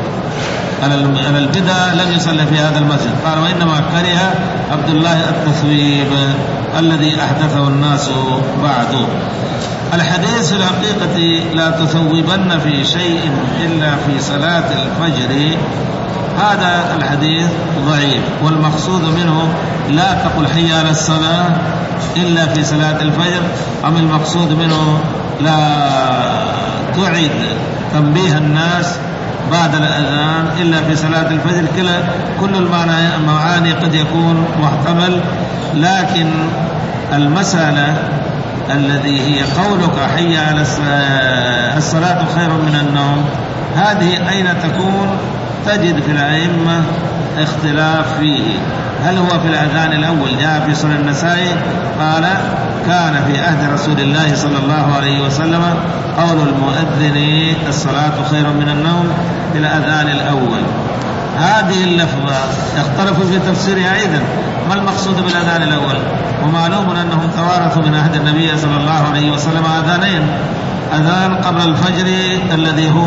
على البدع لم يصلي في هذا المسجد. قال وإنما كره عبد الله التثويب الذي أحدثه الناس بعده. الحديث في الحقيقة لا تثوبن في شيء إلا في صلاة الفجر، هذا الحديث ضعيف، والمقصود منه لا تقل حي على الصلاة إلا في صلاة الفجر، أم المقصود منه لا تعد تنبيه الناس بعد الأذان إلا في صلاة الفجر. كلا كل المعاني قد يكون محتمل، لكن المسألة الذي هي قولك حي على الصلاة خير من النوم، هذه أين تكون؟ تجد في الأئمة اختلاف فيه. هل هو في الأذان الأول؟ جاء في سنن النسائي قال كان في عهد رسول الله صلى الله عليه وسلم قول المؤذن الصلاة خير من النوم في الأذان الأول. هذه اللفظة اختلفوا في تفسيرها أيضا، ما المقصود بالأذان الأول؟ ومعلوم أنهم توارثوا من عهد النبي صلى الله عليه وسلم أذانين، أذان قبل الفجر الذي هو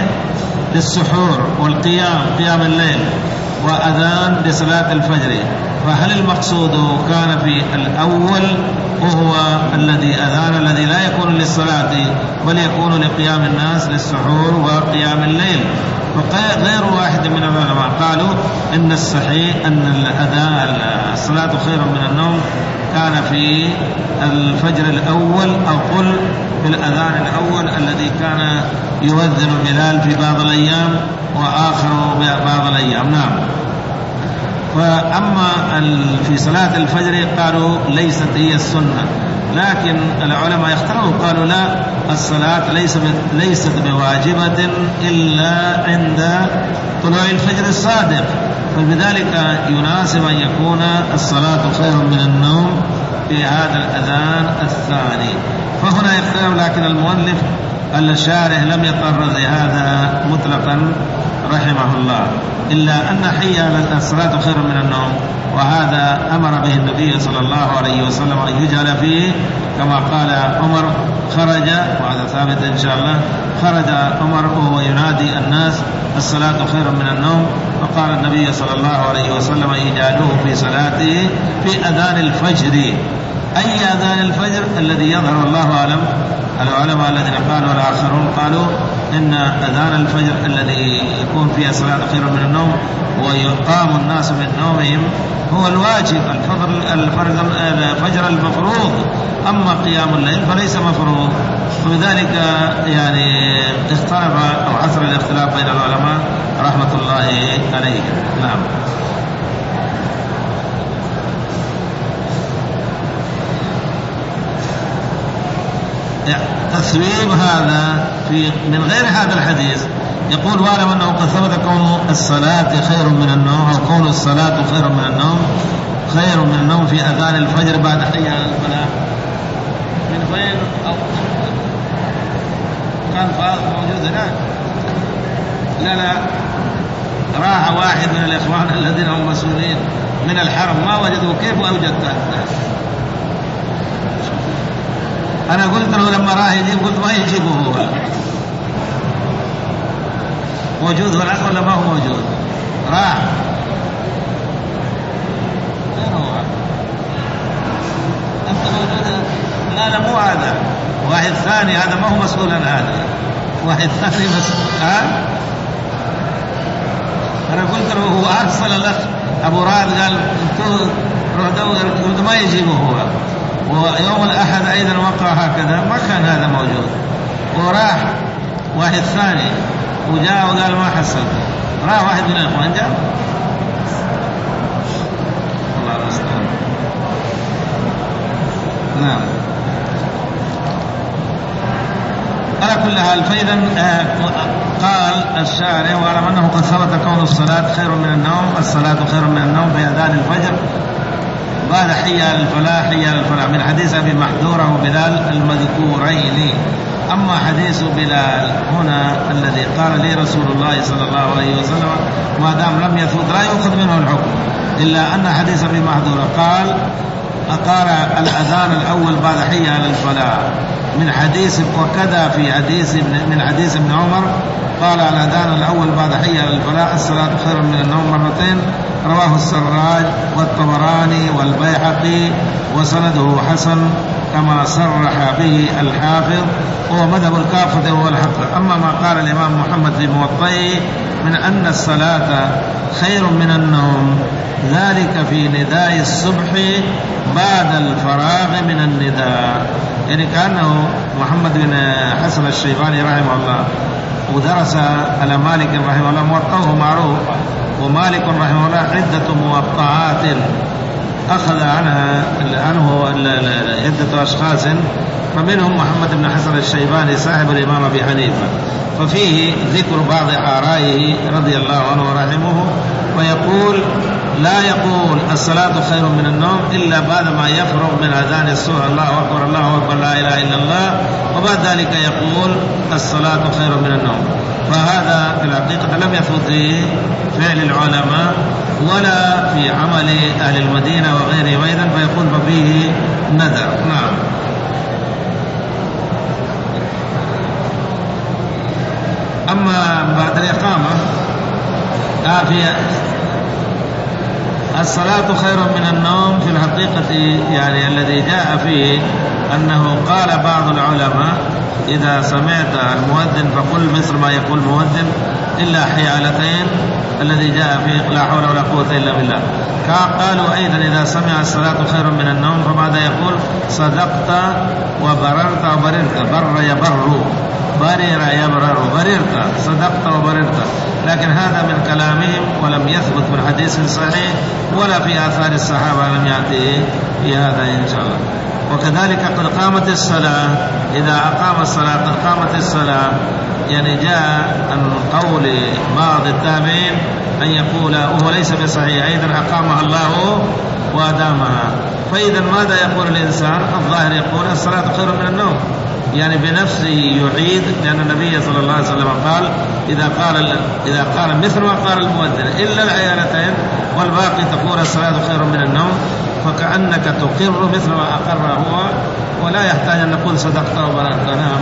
للسحور والقيام قيام الليل، وأذان لصلاة الفجر. فهل المقصود كان في الأول وهو الذي أذان الذي لا يكون للصلاة بل يكون لقيام الناس للسحور وقيام الليل؟ وغير واحد من العلماء قالوا إن الصحيح أن الأذان الصلاة خير من النوم كان في الفجر الأول، أو قل في الأذان الأول الذي كان يؤذن بلال في بعض الأيام وآخر بعض الأيام. نعم. فأما في صلاة الفجر قالوا ليست هي السنة، لكن العلماء يختلفوا قالوا لا، الصلاة ليست ليست بواجبة إلا عند طلوع الفجر الصادق، فبذلك يناسب أن يكون الصلاة خير من النوم في هذا الأذان الثاني. فهنا يختلف، لكن المؤلف الشارح لم يطرد لهذا مطلقا رحمه الله، إلا أن حي الصلاة خير من النوم، وهذا أمر به النبي صلى الله عليه وسلم أن يجعل فيه، كما قال عمر خرج، وهذا ثابت إن شاء الله، خرج عمر وهو ينادي الناس الصلاة خير من النوم، فقال النبي صلى الله عليه وسلم يجعلوه في صلاته في أذان الفجر. أي أذان الفجر الذي يظهر الله أعلم، العلماء الذين قالوا والآخرون قالوا إن أذان الفجر الذي يكون فيه صلاة خير من النوم ويقام الناس من نومهم هو الواجب، الفجر المفروض، أما قيام الليل فليس مفروض. وبذلك يعني اختلف أو حصل الاختلاف بين العلماء رحمة الله عليهم. نعم. تثويب هذا في من غير هذا الحديث، يقول واعلم أنه قد ثبت كون الصلاة خير من النوم، أو كون الصلاة خير من النوم خير من النوم في أذان الفجر بعد حي على الفلاح. من فين أو كان فاضل موجود هناك؟ لا لا، راح واحد من الإخوان الذين هم مسؤولين من الحرم ما وجدوا، كيف أوجدته؟ أنا قلت له لما راح يجيب، قلت ما يجيبه هو موجود هو الأخ ولا ما هو موجود؟ راح فين هو؟ أنت موجود؟ لا لا مو هذا، واحد ثاني، هذا ما هو مسؤول عن هذا، واحد ثاني مسؤول. ها؟ أنا قلت له هو أرسل الأخ أبو راد قال انتوا روح دور، قلت ما يجيبه هو. ويوم الأحد أيضا وقع هكذا، ما كان هذا موجود، وراح واحد ثاني وجاء وقال ما حصل، راح واحد من الأخوان جاء. الله المستعان. نعم. على كل حال، فإذا قال الشارع واعلم أنه قد ثبت كون الصلاة خير من النوم، الصلاة خير من النوم في أذان الفجر بعد حي على الفلاح، حي على الفلاح، من حديث أبي محذورة وبلال المذكورين. أما حديث بلال هنا الذي قال لي رسول الله صلى الله عليه وسلم ما دام لم يثبت لا يؤخذ منه الحكم، إلا أن حديث أبي محذورة قال أقال الأذان الأول بعد حي على الفلاح، من حديث وكذا في حديث من حديث ابن عمر قال الأذان الأول بعد حي على الفلاح الصلاة خير من النوم مرتين، رواه السراج والطبراني والبيهقي وسنده حسن كما صرح به الحافظ، وهو مذهب الكافة وهو الحق. أما ما قال الإمام محمد في موطئه من أن الصلاة خير من النوم، ذلك في نداء الصبح بعد الفراغ من النداء، يعني كأنه محمد بن حسن الشيباني رحمه الله ودرس على مالك رحمه الله، موطئه معروف، ومالك رحمه الله عدة موطئات أخذ عنها عنه عدة أشخاص، فمنهم محمد بن حسن الشيباني صاحب الإمام أبي حنيفة، ففيه ذكر بعض آرائه رضي الله عنه ورحمه، ويقول لا يقول الصلاة خير من النوم إلا بعد ما يفرغ من أذان الصبح الله أكبر الله أكبر لا إله إلا الله، وبعد ذلك يقول الصلاة خير من النوم. فهذا في الحقيقة لم يثبت في فعل العلماء ولا في عمل أهل المدينة وغيرهم أيضا، فيقول فيه نذر. نعم. أما بعد الإقامة في الصلاة خير من النوم، في الحقيقة يعني الذي جاء فيه أنه قال بعض العلماء إذا سمعت المؤذن فقل مثل ما يقول المؤذن إلا حيالتين الذي جاء فيه لا حول ولا قوة إلا بالله. قالوا أيضا إذا سمع الصلاة خير من النوم فماذا يقول؟ صدقت وبررت وبررت، بر يبر، برر يبرر بررت صدقت وبررت، لكن هذا من كلامهم ولم يثبت من حديث صحيح ولا في آثار الصحابة لم يأتي في هذا إن شاء الله. وكذلك قد قامت الصلاة، إذا أقام الصلاة قد قامت الصلاة، يعني جاء عن قول بعض التابعين أن يقول وهو ليس بصحيح أيضا أقامها الله وأدامها. فإذا ماذا يقول الإنسان؟ الظاهر يقول الصلاة خير من النوم، يعني بنفسه يعيد، لأن النبي صلى الله عليه وسلم قال إذا قال إذا قال مثل ما قال المؤذن إلا العيالتين والباقي تقول الصلاة خير من النوم، فكأنك تقر مثل ما أقر هو، ولا يحتاج أن نقول صدقت وبررت. نعم.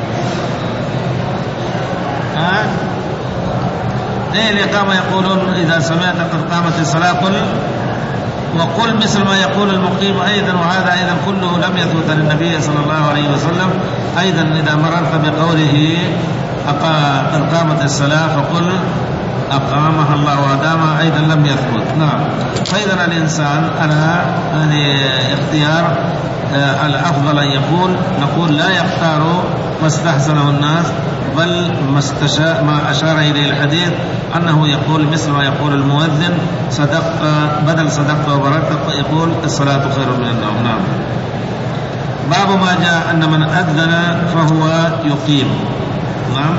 ها؟ إيه الإقامة يقولون إذا سمعت قد قامت الصلاة قل وقل مثل ما يقول المقيم أيضا، وهذا أيضا كله لم يثبت للنبي صلى الله عليه وسلم. أيضا إذا مررت بقوله قد قامت الصلاة فقل أقامها الله وأدامها أيضا لم يثبت. نعم. فإذا الإنسان على يعني اختيار الأفضل أن يقول نقول لا يختار ما استحسنه الناس، بل ما, ما أشار إليه الحديث أنه يقول مثل ما يقول المؤذن صدقت، بدل صدقت وبررت يقول الصلاة خير من النوم. نعم. باب ما جاء أن من أذن فهو يقيم. نعم.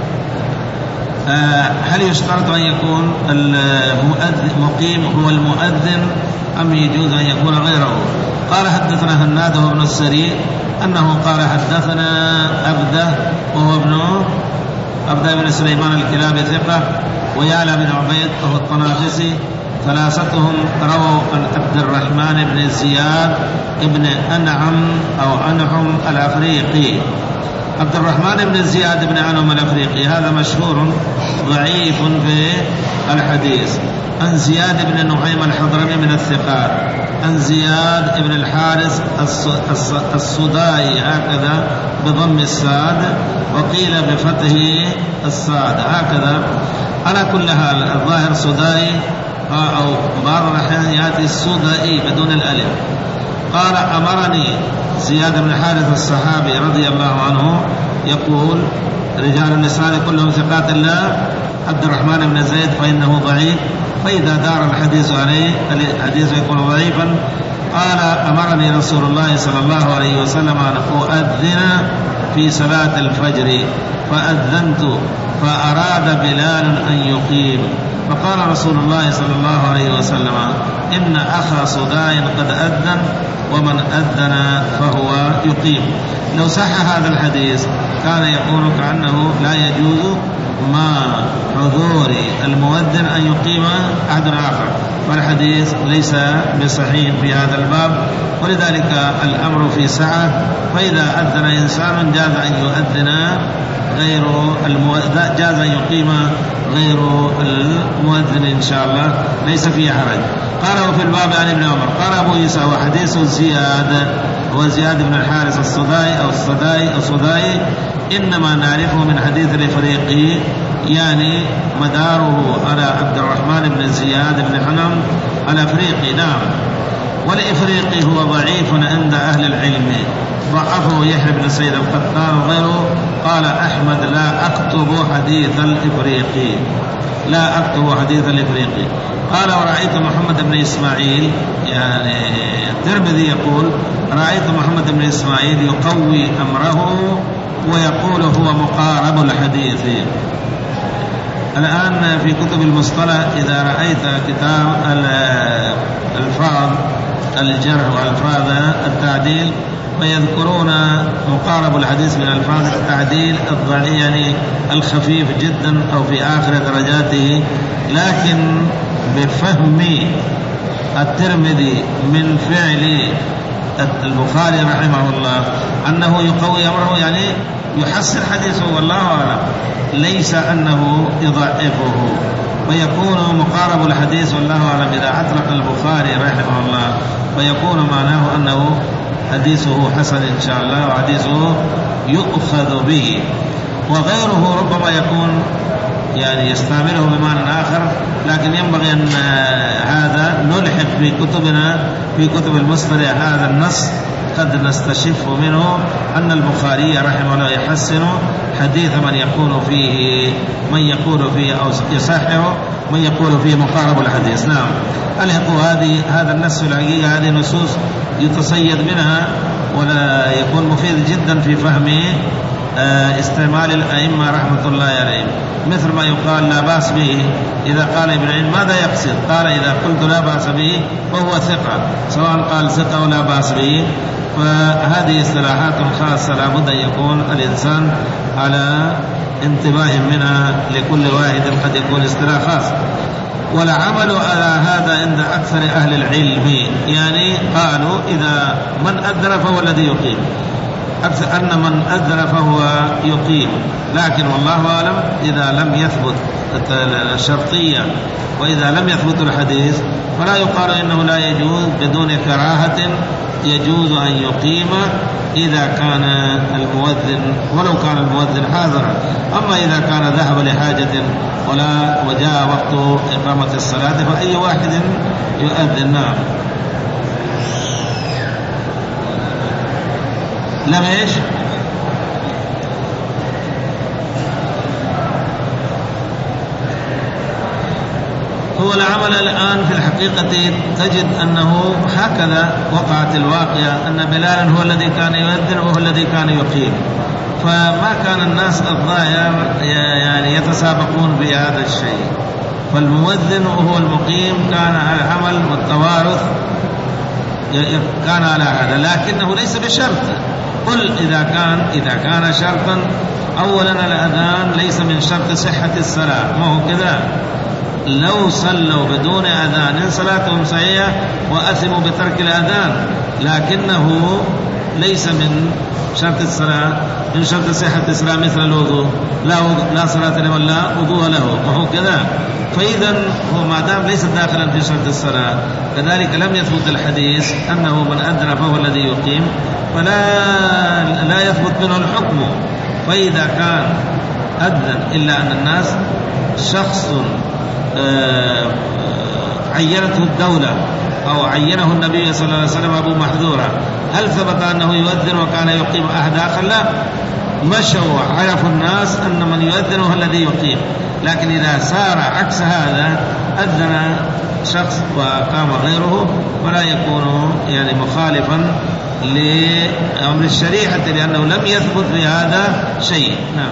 آه هل يشترط أن يكون المقيم هو المؤذن أم يجوز أن يكون غيره؟ قال حدثنا هناد بن السري أنه قال حدثنا أبده وهو ابن أبده بن سليمان الكلابي ثقة، ويعلى بن عبيد وهو الطنافسي، ثلاثتهم رووا عن عبد الرحمن بن زياد ابن أنعم أو أنعم الأفريقي. عبد الرحمن بن زياد بن أنعم الأفريقي هذا مشهور ضعيف في الحديث. عن زياد بن نعيم الحضرمي من الثقات، عن زياد بن الحارث الصدائي هكذا بضم الصاد وقيل بفتح الصاد هكذا. على كل حال الظاهر صدائي أو بعض الأحيان يأتي الصدائي بدون الألف. قال أمرني زياد بن الحارث الصحابي رضي الله عنه يقول رجال الإسناد كلهم ثقات الله، عبد الرحمن بن زيد فإنه ضعيف، فإذا دار الحديث عليه الحديث يكون ضعيفا. قال أمرني رسول الله صلى الله عليه وسلم أن أؤذن في صلاة الفجر فأذنت فأراد بلال أن يقيم، فقال رسول الله صلى الله عليه وسلم إن أخا صداء قد أذن ومن أذن فهو يقيم. لو صح هذا الحديث كان يقول كأنه لا يجوز مع حضور المؤذن أن يقيم أحد آخر، والحديث ليس بصحيح في هذا الباب، ولذلك الأمر في سعة. فإذا أذن إنسان جاز أن يؤذن غير المؤذن، جاز أن يقيم غير المؤذن إن شاء الله، ليس فيه حرج. قال في الباب عن ابن عمر قال أبو عيسى وحديث زياد هو زياد بن الحارث الصدائي أو الصدائي أو الصدائي إنما نعرفه من حديث الإفريقي، يعني مداره على عبد الرحمن بن زياد بن حنم الأفريقي. نعم. والإفريقي هو ضعيف عند أهل العلم، ضعفه يحيى بن سيد القطان وغيره. قال أحمد لا أكتب حديث الإفريقي، لا أكتب حديث الإفريقي. قال ورأيت محمد بن إسماعيل، يعني الترمذي يقول رأيت محمد بن إسماعيل يقوي أمره ويقول هو مقارب الحديث. الآن في كتب المصطلح إذا رأيت كتاب الألفاظ الجرح وألفاظ التعديل ويذكرون مقارب الحديث من ألفاظ التعديل الضعيف يعني الخفيف جدا أو في آخر درجاته، لكن بفهم الترمذي من فعل البخاري رحمه الله أنه يقوي أمره، يعني يحسن حديثه والله أعلم، ليس أنه يضعفه، ويكون مقارب الحديث والله أعلم إذا أطلق البخاري رحمه الله ويكون معناه أنه حديثه حسن إن شاء الله وحديثه يؤخذ به. وغيره ربما يكون يعني يستعمله بمعنى آخر، لكن ينبغي أن هذا نلحق في كتبنا في كتب المصطلح هذا النص قد نستشف منه أن البخاري رحمه الله يحسن حديث من يكون فيه من يقول فيه أو يصححه من يقول فيه مقارب الحديث. نعم. الحقوا هذه هذا النص في الحقيقة هذه نصوص يتصيد منها ولا يكون مفيد جدا في فهم استعمال الأئمة رحمة الله عليهم، مثل ما يقال لا بأس به. إذا قال ابن العلم ماذا يقصد؟ قال إذا قلت لا بأس به فهو ثقة، سواء قال ثقة ولا بأس به. فهذه اصطلاحات خاصة لابد أن يكون الإنسان على انتباه منها، لكل واحد قد يكون اصطلاح خاص. والعمل على هذا عند أكثر أهل العلم، يعني قالوا إذا من أذن فهو الذي يقيم، أكثر أن من أذن فهو يقيم. لكن والله أعلم إذا لم يثبت الشرطية وإذا لم يثبت الحديث فلا يقال إنه لا يجوز بدون كراهة، يجوز أن يقيم إذا كان المؤذن ولو كان المؤذن حاضرا. أما إذا كان ذهب لحاجة ولا وجاء وقت إقامة الصلاة فأي واحد يؤذن. نعم. لم إيش؟ هو العمل الآن في الحقيقة تجد أنه هكذا وقعت الواقعة، أن بلالا هو الذي كان يؤذن وهو الذي كان يقيم، فما كان الناس الظاهر يعني يتسابقون في هذا الشيء. فالمؤذن وهو المقيم كان على العمل والتوارث كان على هذا، لكنه ليس بشرط. قل إذا كان إذا كان شرطا، أولا الأذان ليس من شرط صحة الصلاة، ما هو كذا. لو صلوا بدون أذان صلاتهم صحيحة وأثموا بترك الأذان، لكنه ليس من شرط الصلاة من شرط صحة الصلاة مثل الوضوء، لا لا صلاة له ولا وضوء له، ما هو كذا. فإذا هو ما دام ليس داخلا في شرط الصلاة، كذلك لم يثبت الحديث أنه من أذن فهو الذي يقيم، فلا لا يثبت منه الحكم. فإذا كان أذن إلا أن الناس شخص عينته الدولة أو عينه النبي صلى الله عليه وسلم أبو محذورة، هل ثبت أنه يؤذن وكان يقيم أحد آخر؟ لا، مشوا عرفوا الناس أن من يؤذن هو الذي يقيم. لكن إذا صار عكس هذا، أذن شخص وقام غيره، ولا يكون يعني مخالفا لأمر الشريعة، لأنه لم يثبت في هذا شيء. نعم.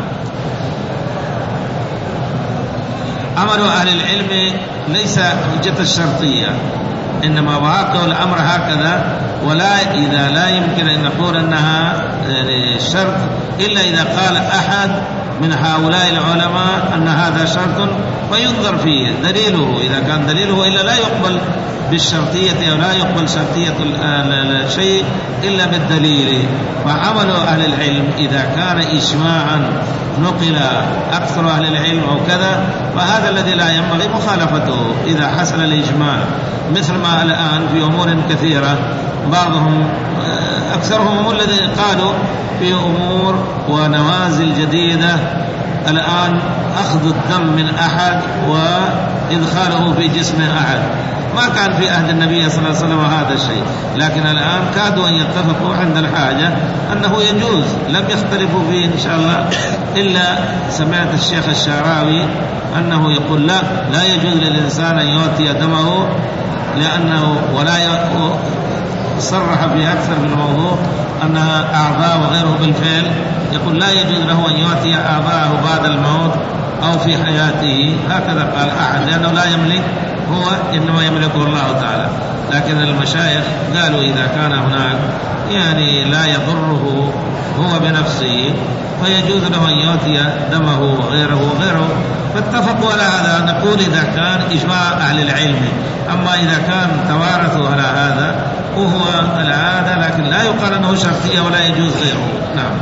عمل أهل العلم ليس حجة الشرطية، إنما واقع الأمر هكذا، ولا إذا لا يمكن أن نقول أنها يعني شرط إلا إذا قال أحد من هؤلاء العلماء أن هذا شرط فينظر فيه دليله، إذا كان دليله إلا لا يقبل بالشرطية أو لا يقبل شرطية الشيء إلا بالدليل. وعمل أهل العلم إذا كان إجماعا نقل أكثر أهل العلم أو كذا، فهذا الذي لا ينبغي مخالفته إذا حصل الإجماع، مثل ما الآن في أمور كثيرة بعضهم أكثرهم هم الذين قالوا في أمور ونوازل جديدة الآن أخذ الدم من أحد وإدخاله في جسم أحد، ما كان في عهد النبي صلى الله عليه وسلم هذا الشيء، لكن الآن كادوا أن يتفقوا عند الحاجة أنه يجوز، لم يختلفوا فيه إن شاء الله. إلا سمعت الشيخ الشعراوي أنه يقول لا لا يجوز للإنسان أن يؤتي دمه، لأنه ولا صرح في أكثر من موضوع أنها أعضاء وغيره بالفعل، يقول لا يجوز له أن يؤتي أعضاءه بعد الموت أو في حياته، هكذا قال أحد، لأنه لا يملك، هو إنما يملكه الله تعالى. لكن المشايخ قالوا إذا كان هناك يعني لا يضره هو بنفسه فيجوز له أن يؤتي دمه وغيره وغيره، فاتفقوا على هذا. نقول إذا كان إجماع أهل العلم، أما إذا كان توارثوا على هذا وهو العادة، لكن لا يقال أنه شرطية ولا يجوز غيره. نعم.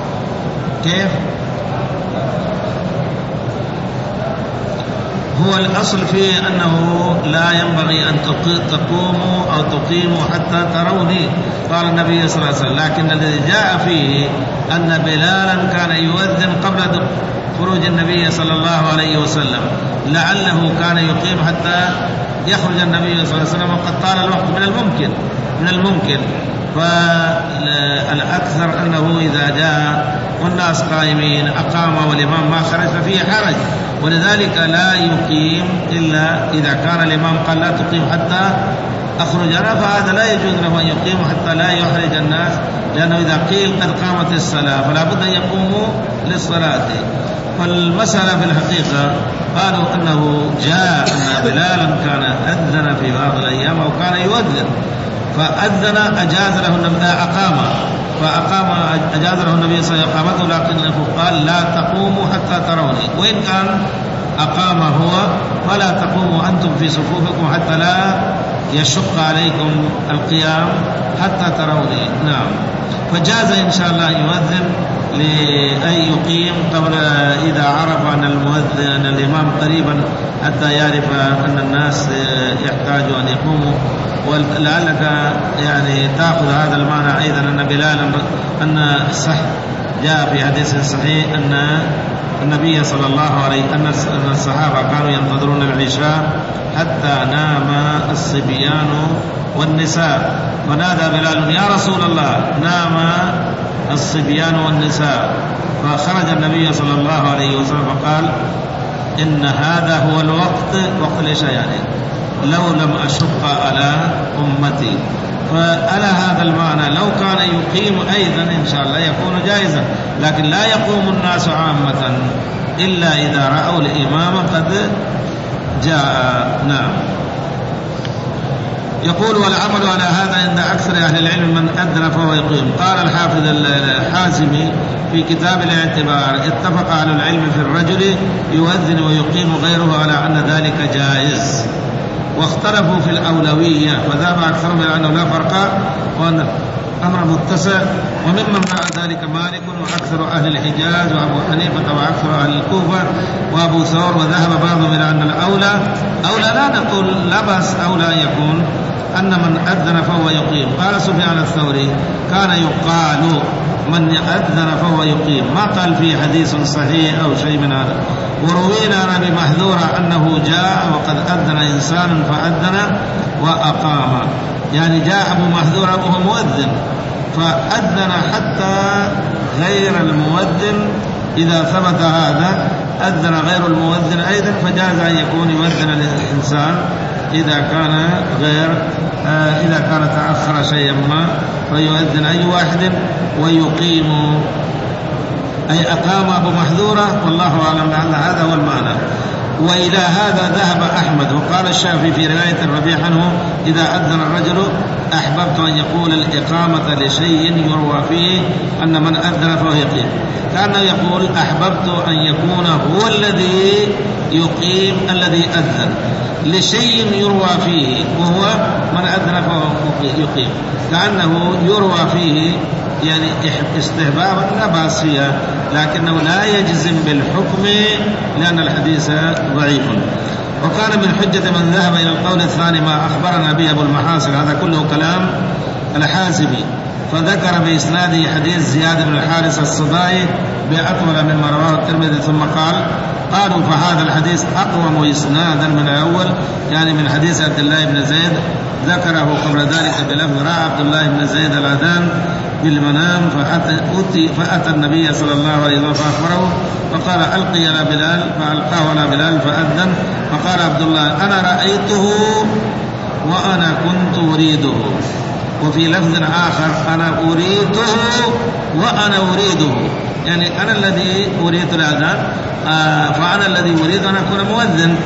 كيف؟ هو والأصل فيه أنه لا ينبغي أن تقوموا أو تقيموا حتى تروني، قال النبي صلى الله عليه وسلم. لكن الذي جاء فيه أن بلالا كان يؤذن قبل خروج النبي صلى الله عليه وسلم، لعله كان يقيم حتى يخرج النبي صلى الله عليه وسلم وقد طال الوقت. من الممكن من الممكن فالأكثر أنه إذا جاء والناس قائمين أقام والإمام ما خرج ففيه حرج، ولذلك لا يقيم إلا إذا كان الإمام قال لا تقيم حتى أخرج أنا، فهذا لا يجوز له أن يقيم حتى لا يحرج الناس، لأنه إذا قيل قد قامت الصلاة فلا بد أن يقوموا للصلاة. فالمسألة في الحقيقة قالوا أنه جاء أن بلالا كان أذن في بعض الأيام أو كان يؤذن فأذن أجاز له النبي أقام فأقام أجاز له النبي صلى الله عليه وسلم، لكنه قال لا تقوموا حتى تروني، وإن كان أقام هو فلا تقوموا أنتم في صفوفكم حتى لا يشق عليكم القيام حتى تروني. نعم، فجاز إن شاء الله يؤذن لأن يقيم قبل إذا عرف أن المؤذن أن الإمام قريبا حتى يعرف أن الناس يحتاج أن يقوموا. ولعلك يعني تأخذ هذا المعنى أيضا أن بلالا أن صح جاء في حديث صحيح أن النبي صلى الله عليه أن الصحابة كانوا ينتظرون العشاء حتى نام الصبيان والنساء، ونادى بلال يا رسول الله نام الصبيان والنساء، فخرج النبي صلى الله عليه وسلم فقال إن هذا هو الوقت وقت العشاء، يعني لو لم أشق على أمتي. فعلى هذا المعنى لو كان يقيم أيضا إن شاء الله يكون جائزا، لكن لا يقوم الناس عامة إلا إذا رأوا الإمام قد جاء. نعم. يقول والعمل على هذا عند أكثر أهل العلم من أذن فهو يقيم. قال الحافظ الحازمي في كتاب الاعتبار اتفق أهل العلم في الرجل يؤذن ويقيم غيره على أن ذلك جائز، واختلفوا في الأولوية، وذهب أكثرهم إلى أنه لا فرق وأن أمر متسع، وممن رأى ذلك مالك وأكثر أهل الحجاز وأبو حنيفة وأكثر أهل الكوفة وأبو ثور، وذهب بعضهم إلى أن الأولى أولى لا نقول لا بأس أولى أن يكون أن من أذن فهو يقيم. قال سفيان الثوري كان يقال من أذن فهو يقيم، ما قال في حديث صحيح أو شيء من هذا. وروينا عن أبي محذورة أنه جاء وقد أذن إنسان فأذن وأقام، يعني جاء أبو محذورة وهو مؤذن فأذن حتى غير المؤذن، إذا ثبت هذا أذن غير المؤذن أيضا، فجاز أن يكون يؤذن الإنسان إذا كان غير آه إذا كان تأخر شيئا ما فيؤذن أي واحد ويقيم، أي أقام أبو محذورة، والله أعلم لعل هذا هو المعنى. وإلى هذا ذهب أحمد، وقال الشافعي في رواية الربيع عنه إذا أذن الرجل أحببت أن يقول الإقامة لشيء يروى فيه أن من أذن فهو يقيم، كأنه يقول أحببت أن يكون هو الذي يقيم الذي أذن لشيء يروى فيه، وهو من أذن فهو يقيم، كأنه يروى فيه يعني استهبابا لا بأس فيها، لكنه لا يجزم بالحكم لأن الحديث ضعيف. وكان من حجة من ذهب إلى القول الثاني ما أخبرنا به أبو المحاصر، هذا كله كلام الحازمي، فذكر بإسناده حديث زياد بن الحارث الصدائي بأطول مما رواه الترمذي، ثم قال قالوا فهذا الحديث أقوم إسنادا من الأول، يعني من حديث عبد الله بن زيد ذكره قبل ذلك بلفظ رأى عبد الله بن زيد الأذان بالمنام فأتى, فأتى النبي صلى الله عليه وسلم فأخبره فقال ألقي على بلال، فألقاه على بلال فأذن، فقال عبد الله أنا رأيته وأنا كنت أريده، وفي لفظ آخر أنا أريده وأنا أريده، يعني أنا الذي أريد الأذان آه فأنا الذي أريد أن أكون مؤذن.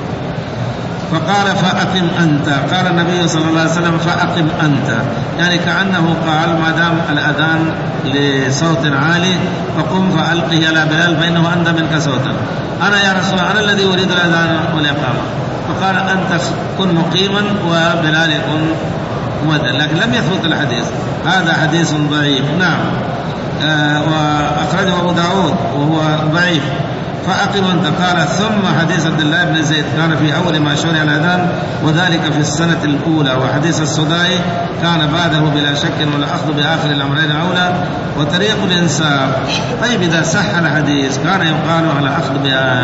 فقال فأقم أنت، قال النبي صلى الله عليه وسلم فأقم أنت، يعني كأنه قال ما دام الأذان لصوت عالي فقم فألقه على بلال فإنه أندى منك صوتا، أنا يا رسول الله أنا الذي أريد الأذان والإقامة، فقال أنت كن مقيما وبلال يكون مؤذن، لكن لم يثبت الحديث، هذا حديث ضعيف. نعم. آه وأخرجه أبو داود وهو ضعيف. فأقم أنت. قال ثم حديث عبد الله بن زيد كان في أول ما شرع الأذان وذلك في السنة الأولى، وحديث الصدائي كان بعده بلا شك، والأخذ بآخر الأمرين أولى وطريق الإنساب. طيب إذا صح الحديث كان يقال على أخذ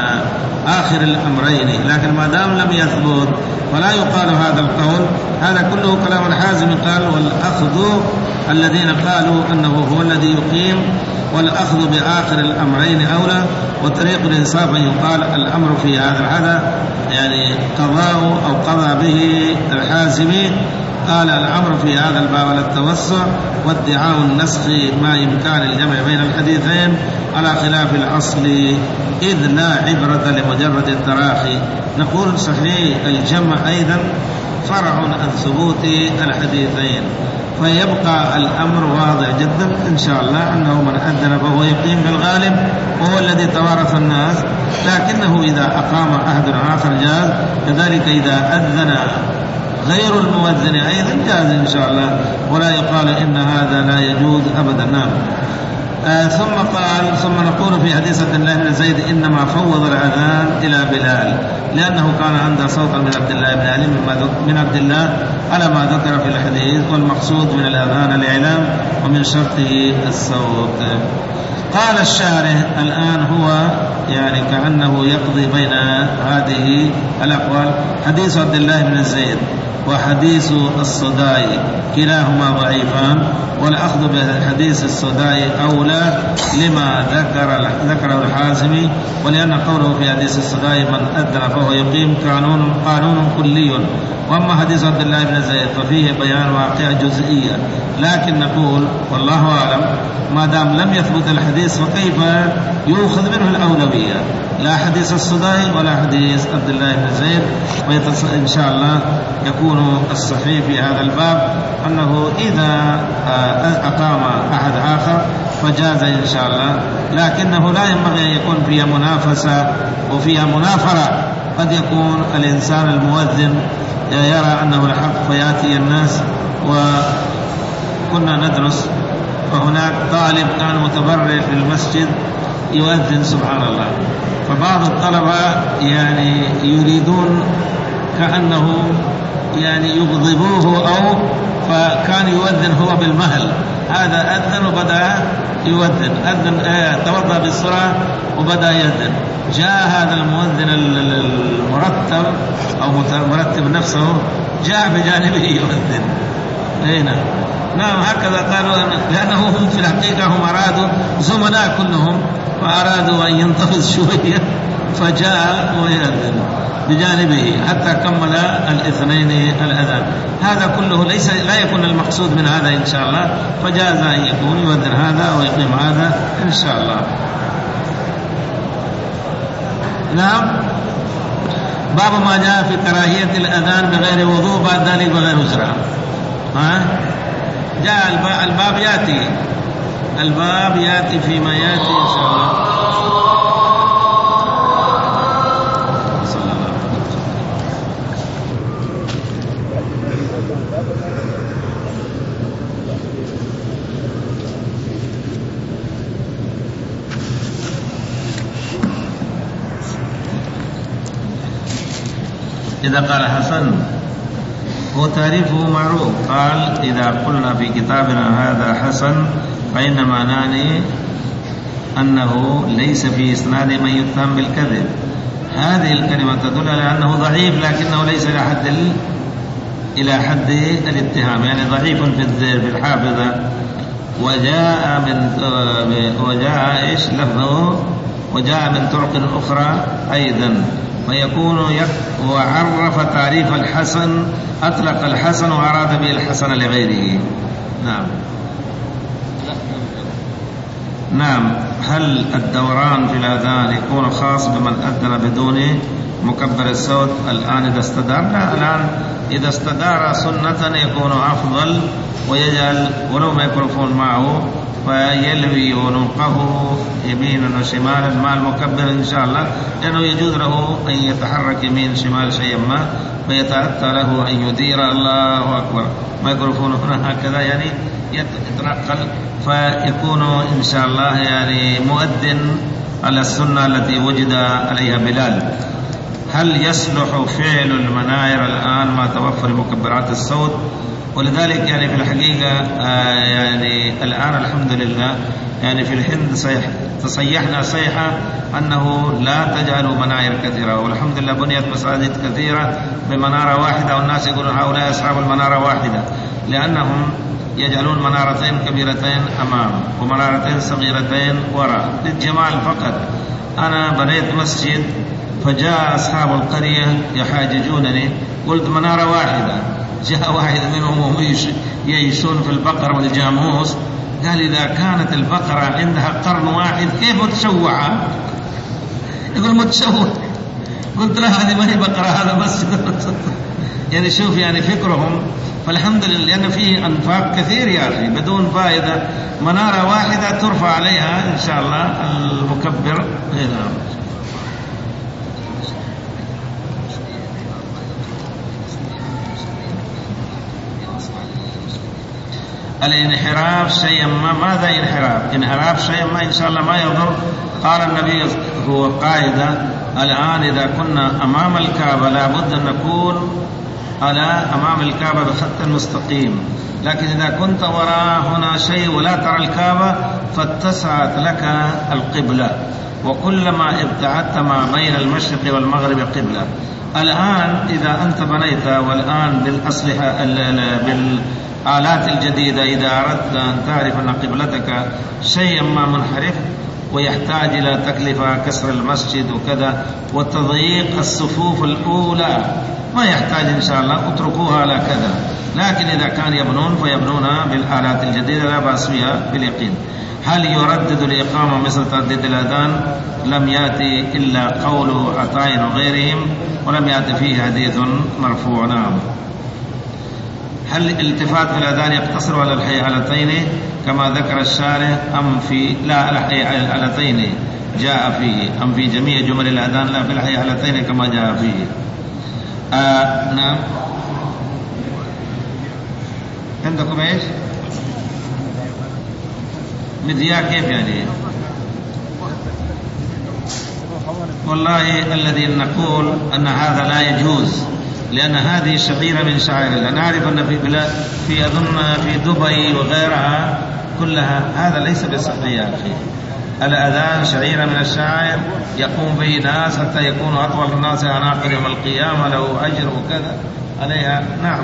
بآخر الأمرين، لكن ما دام لم يثبت فلا يقال هذا القول. هذا كله كلام الحازم. قال والأخذ الذين قالوا أنه هو الذي يقيم، والأخذ بآخر الأمرين أولى وطريق الإنصاف أن يقال الأمر في هذا هذا يعني قضاء أو قضى به الحازمي. قال الأمر في هذا الباب على التوسع وادعاء النسخ مع إمكان الجمع بين الحديثين على خلاف الأصل، إذ لا عبرة لمجرد التراخي. نقول صحيح الجمع أيضا فرع عن ثبوت الحديثين، فيبقى الأمر واضح جدا إن شاء الله أنه من أذن فهو يقيم بالغالب وهو الذي توارث الناس، لكنه إذا أقام أحد آخر جاز، كذلك إذا أذن غير المؤذن أيضا جاز إن شاء الله، ولا يقال إن هذا لا يجوز أبدا. نعم. آه ثم قال ثم نقول في حديث عبد الله بن زيد إنما فوض الأذان إلى بلال لأنه كان عنده صوتا من عبد الله بن علي من عبد الله على ما ذكر في الحديث، والمقصود من الأذان الإعلام ومن شرطه الصوت. قال الشارح الآن هو يعني كأنه يقضي بين هذه الأقوال، حديث عبد الله بن زيد وحديث الصدائي كلاهما ضعيفان، والأخذ بحديث الصدائي أولى لما ذكر ذكره الحازمي، ولأن قوله في حديث الصدائي من أذن فهو يقيم قانون قانون كلي، وأما حديث عبد الله بن زيد ففيه بيان واقع جزئية. لكن نقول والله أعلم ما دام لم يثبت الحديث فكيف يؤخذ منه الأولوية؟ لا حديث الصدائي ولا حديث عبد الله بن زيد، وإن شاء الله يكون الصحيح في هذا الباب أنه إذا أقام أحد آخر فجاز إن شاء الله، لكنه لا ينبغي أن يكون فيها منافسة وفيها منافرة. قد يكون الإنسان المؤذن يرى أنه الحق فيأتي الناس، وكنا ندرس وهناك طالب كان متبرع في المسجد يؤذن سبحان الله، فبعض الطلبة يعني يريدون كأنه يعني يغضبوه، أو فكان يؤذن هو بالمهل، هذا أذن وبدأ يؤذن، أذن آه توضأ بالسرعة وبدأ يؤذن. جاء هذا المؤذن المرتب أو مرتب نفسه جاء بجانبه يؤذن. هنا نعم هكذا قالوا، لأنه هم في الحقيقة هم أرادوا زملاء كلهم فأرادوا أن ينتفض شوية، فجاء ويؤذن بجانبه حتى كمل الاثنين الأذان. هذا كله ليس لا يكون المقصود من هذا إن شاء الله، فجاز أن يكون يؤذن هذا ويقيم هذا إن شاء الله. نعم. باب ما جاء في كراهية الأذان بغير وضوء بعد ذلك بغير وزراء. ها جاء الباب يأتي الباب يأتي فيما يأتي إن شاء الله. إذا قال حسن هو تعريفه معروف، قال إذا قلنا في كتابنا هذا حسن فإنما نعني أنه ليس في إسناد من يتهم بالكذب. هذه الكلمة تدل على أنه ضعيف لكنه ليس إلى حد إلى حد الاتهام، يعني ضعيف في الحافظة. وجاء من وجاء إيش لفظه وجاء من طرق أخرى أيضا، فيكون وعرف تعريف الحسن، أطلق الحسن وأراد به الحسن لغيره. نعم. نعم. هل الدوران في الأذان يكون خاص بمن أذن بدون مكبر الصوت الآن إذا استدار؟ لا، الآن إذا استدار سنة يكون أفضل، ويجعل ولو ميكروفون معه فيلوي عنقه يمينا وشمالا مع المكبر إن شاء الله، لأنه يجوز له أن يتحرك يمين شمال شيئا ما، فيتأتى له أن يدير الله أكبر ميكروفون هنا هكذا يعني يتنقل، فيكون إن شاء الله يعني مؤذن على السنة التي وجد عليها بلال. هل يصلح فعل المناير الآن مع توفر مكبرات الصوت؟ ولذلك يعني في الحقيقة آه يعني الآن الحمد لله يعني في الهند صيح تصيحنا صيحة أنه لا تجعلوا مناير كثيرة، والحمد لله بنيت مساجد كثيرة بمنارة واحدة، والناس يقولون هؤلاء أصحاب المنارة واحدة، لأنهم يجعلون منارتين كبيرتين أمام ومنارتين صغيرتين وراء للجمال فقط. أنا بنيت مسجد فجاء أصحاب القرية يحاججونني، قلت منارة واحدة، جاء واحد منهم وهم يعيشون في البقر والجاموس، قال إذا كانت البقرة عندها قرن واحد كيف متشوعة؟ يقول متشوع. قلت له هذه ما هي بقرة، هذا مسجد. يعني شوف يعني فكرهم. فالحمد لله لأن فيه أنفاق كثير يا أخي بدون فائدة، منارة واحدة ترفع عليها إن شاء الله المكبر. الانحراف شيئا ما، ماذا انحراف؟ انحراف شيئا ما إن شاء الله ما يضر. قال النبي هو قاعدة الآن إذا كنا أمام الكعبة لابد أن نكون على أمام الكعبة بخط مستقيم، لكن إذا كنت وراء هنا شيء ولا ترى الكعبة فاتسعت لك القبلة، وكلما ابتعدت ما بين المشرق والمغرب قبلة. الآن إذا أنت بنيت والآن بالأسلحة بالآلات الجديدة إذا أردت أن تعرف أن قبلتك شيئا ما منحرف ويحتاج إلى تكلفة كسر المسجد وكذا وتضييق الصفوف الأولى ما يحتاج إن شاء الله اتركوها على كذا، لكن إذا كان يبنون فيبنونها بالآلات الجديدة لا بأس بها باليقين. هل يردد الإقامة مثل ترديد الأذان؟ لم يأتي إلا قول عطاء وغيرهم ولم يأتي فيه حديث مرفوع. نعم. هل الالتفات في الأذان يقتصر على الحيالتين كما ذكر الشارع أم في لا الحيالتين جاء فيه أم في جميع جمل الأذان؟ لا، في الحيالتين كما جاء فيه. آه نعم. عندكم ايش؟ مذياع كيف يعني؟ والله الذي نقول أن هذا لا يجوز، لأن هذه شعيرة من شعائر الله. نعرف أن في بلاد في أظن في دبي وغيرها كلها هذا ليس بصحيح يا أخي. الأذان شعيرة من الشعائر يقوم به ناس حتى يكونوا أطول الناس أعناقا يوم القيامة، له أجر وكذا عليها. نعم.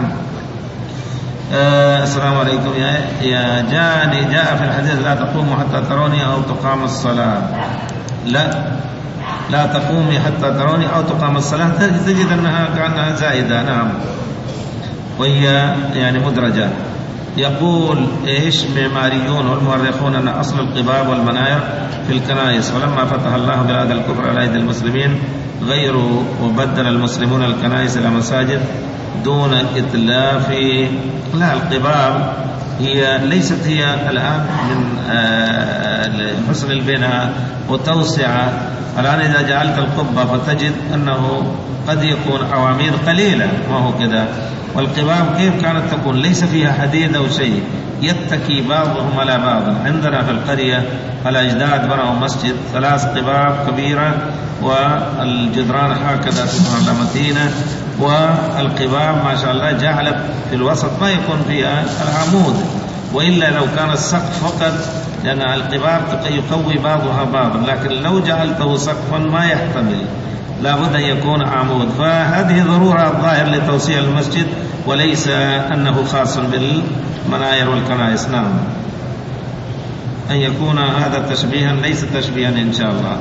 آه السلام عليكم. يا جاني جاء في الحديث لا تقوموا حتى تروني أو تقام الصلاة. لا لا تقومي حتى تروني أو تقام الصلاة، تجد أنها كأنها زائدة. نعم، وهي يعني مدرجة. يقول إيش معماريون والمؤرخون أن أصل القباب والمناير في الكنائس، ولما فتح الله بلاد الكفر على أيدي المسلمين غيروا وبدل المسلمون الكنائس إلى مساجد دون إتلاف. لا، القباب هي ليست هي الآن من حسن البناء وتوسعة. الآن إذا جعلت القبة فتجد أنه قد يكون عواميد قليلة، ما هو كذا. والقباب كيف كانت تكون؟ ليس فيها حديد أو شيء، يتكي بعضهم على بعض. عندنا في القرية الأجداد بنوا مسجد ثلاث قباب كبيرة والجدران هكذا تكون متينة، والقباب ما شاء الله جعلت في الوسط ما يكون فيها العمود، وإلا لو كان السقف فقط، لأن القباب يقوي بعضها بعضا، لكن لو جعلته سقفا ما يحتمل، لا بد أن يكون عمود. فهذه ضرورة الظاهر لتوسيع المسجد، وليس أنه خاص بالمناير والكنائس. نعم، أن يكون هذا تشبيها ليس تشبيها إن شاء الله.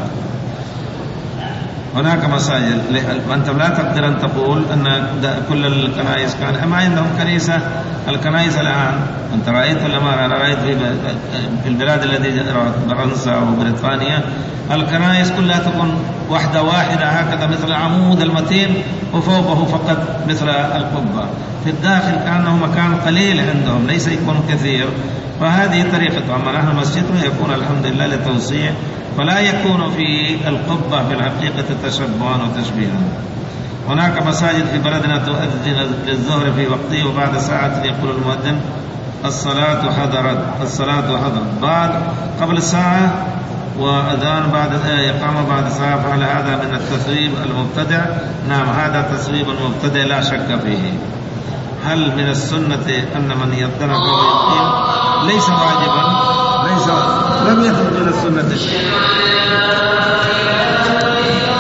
هناك مساجد أنت لا تقدر أن تقول أن كل الكنائس كان، أما عندهم كنيسة. الكنائس الآن أنت رأيت ولا ما؟ أنا رأيت في البلاد التي فرنسا وبريطانيا الكنائس كلها تكون واحدة واحدة هكذا مثل العمود المتين، وفوقه فقط مثل القبة. في الداخل كأنه مكان قليل عندهم، ليس يكون كثير. فهذه طريقة. أما نحن مسجدنا يكون الحمد لله للتوسيع، فلا يكون في القبة في الحقيقة تشبها وتشبيها. هناك مساجد في بلدنا تؤذن للظهر في وقته، وبعد ساعة يقول المؤذن الصلاة حضرت، الصلاة حضرت. بعد قبل ساعة وأذان بعد إقامة بعد صلاة، فهل هذا من التثويب المبتدع؟ نعم، هذا تصويب المبتدع لا شك فيه. هل من السنة أن من يأذن فهو يقيم؟ ليس واجبا، ليس لم يثبت من السنة شيء.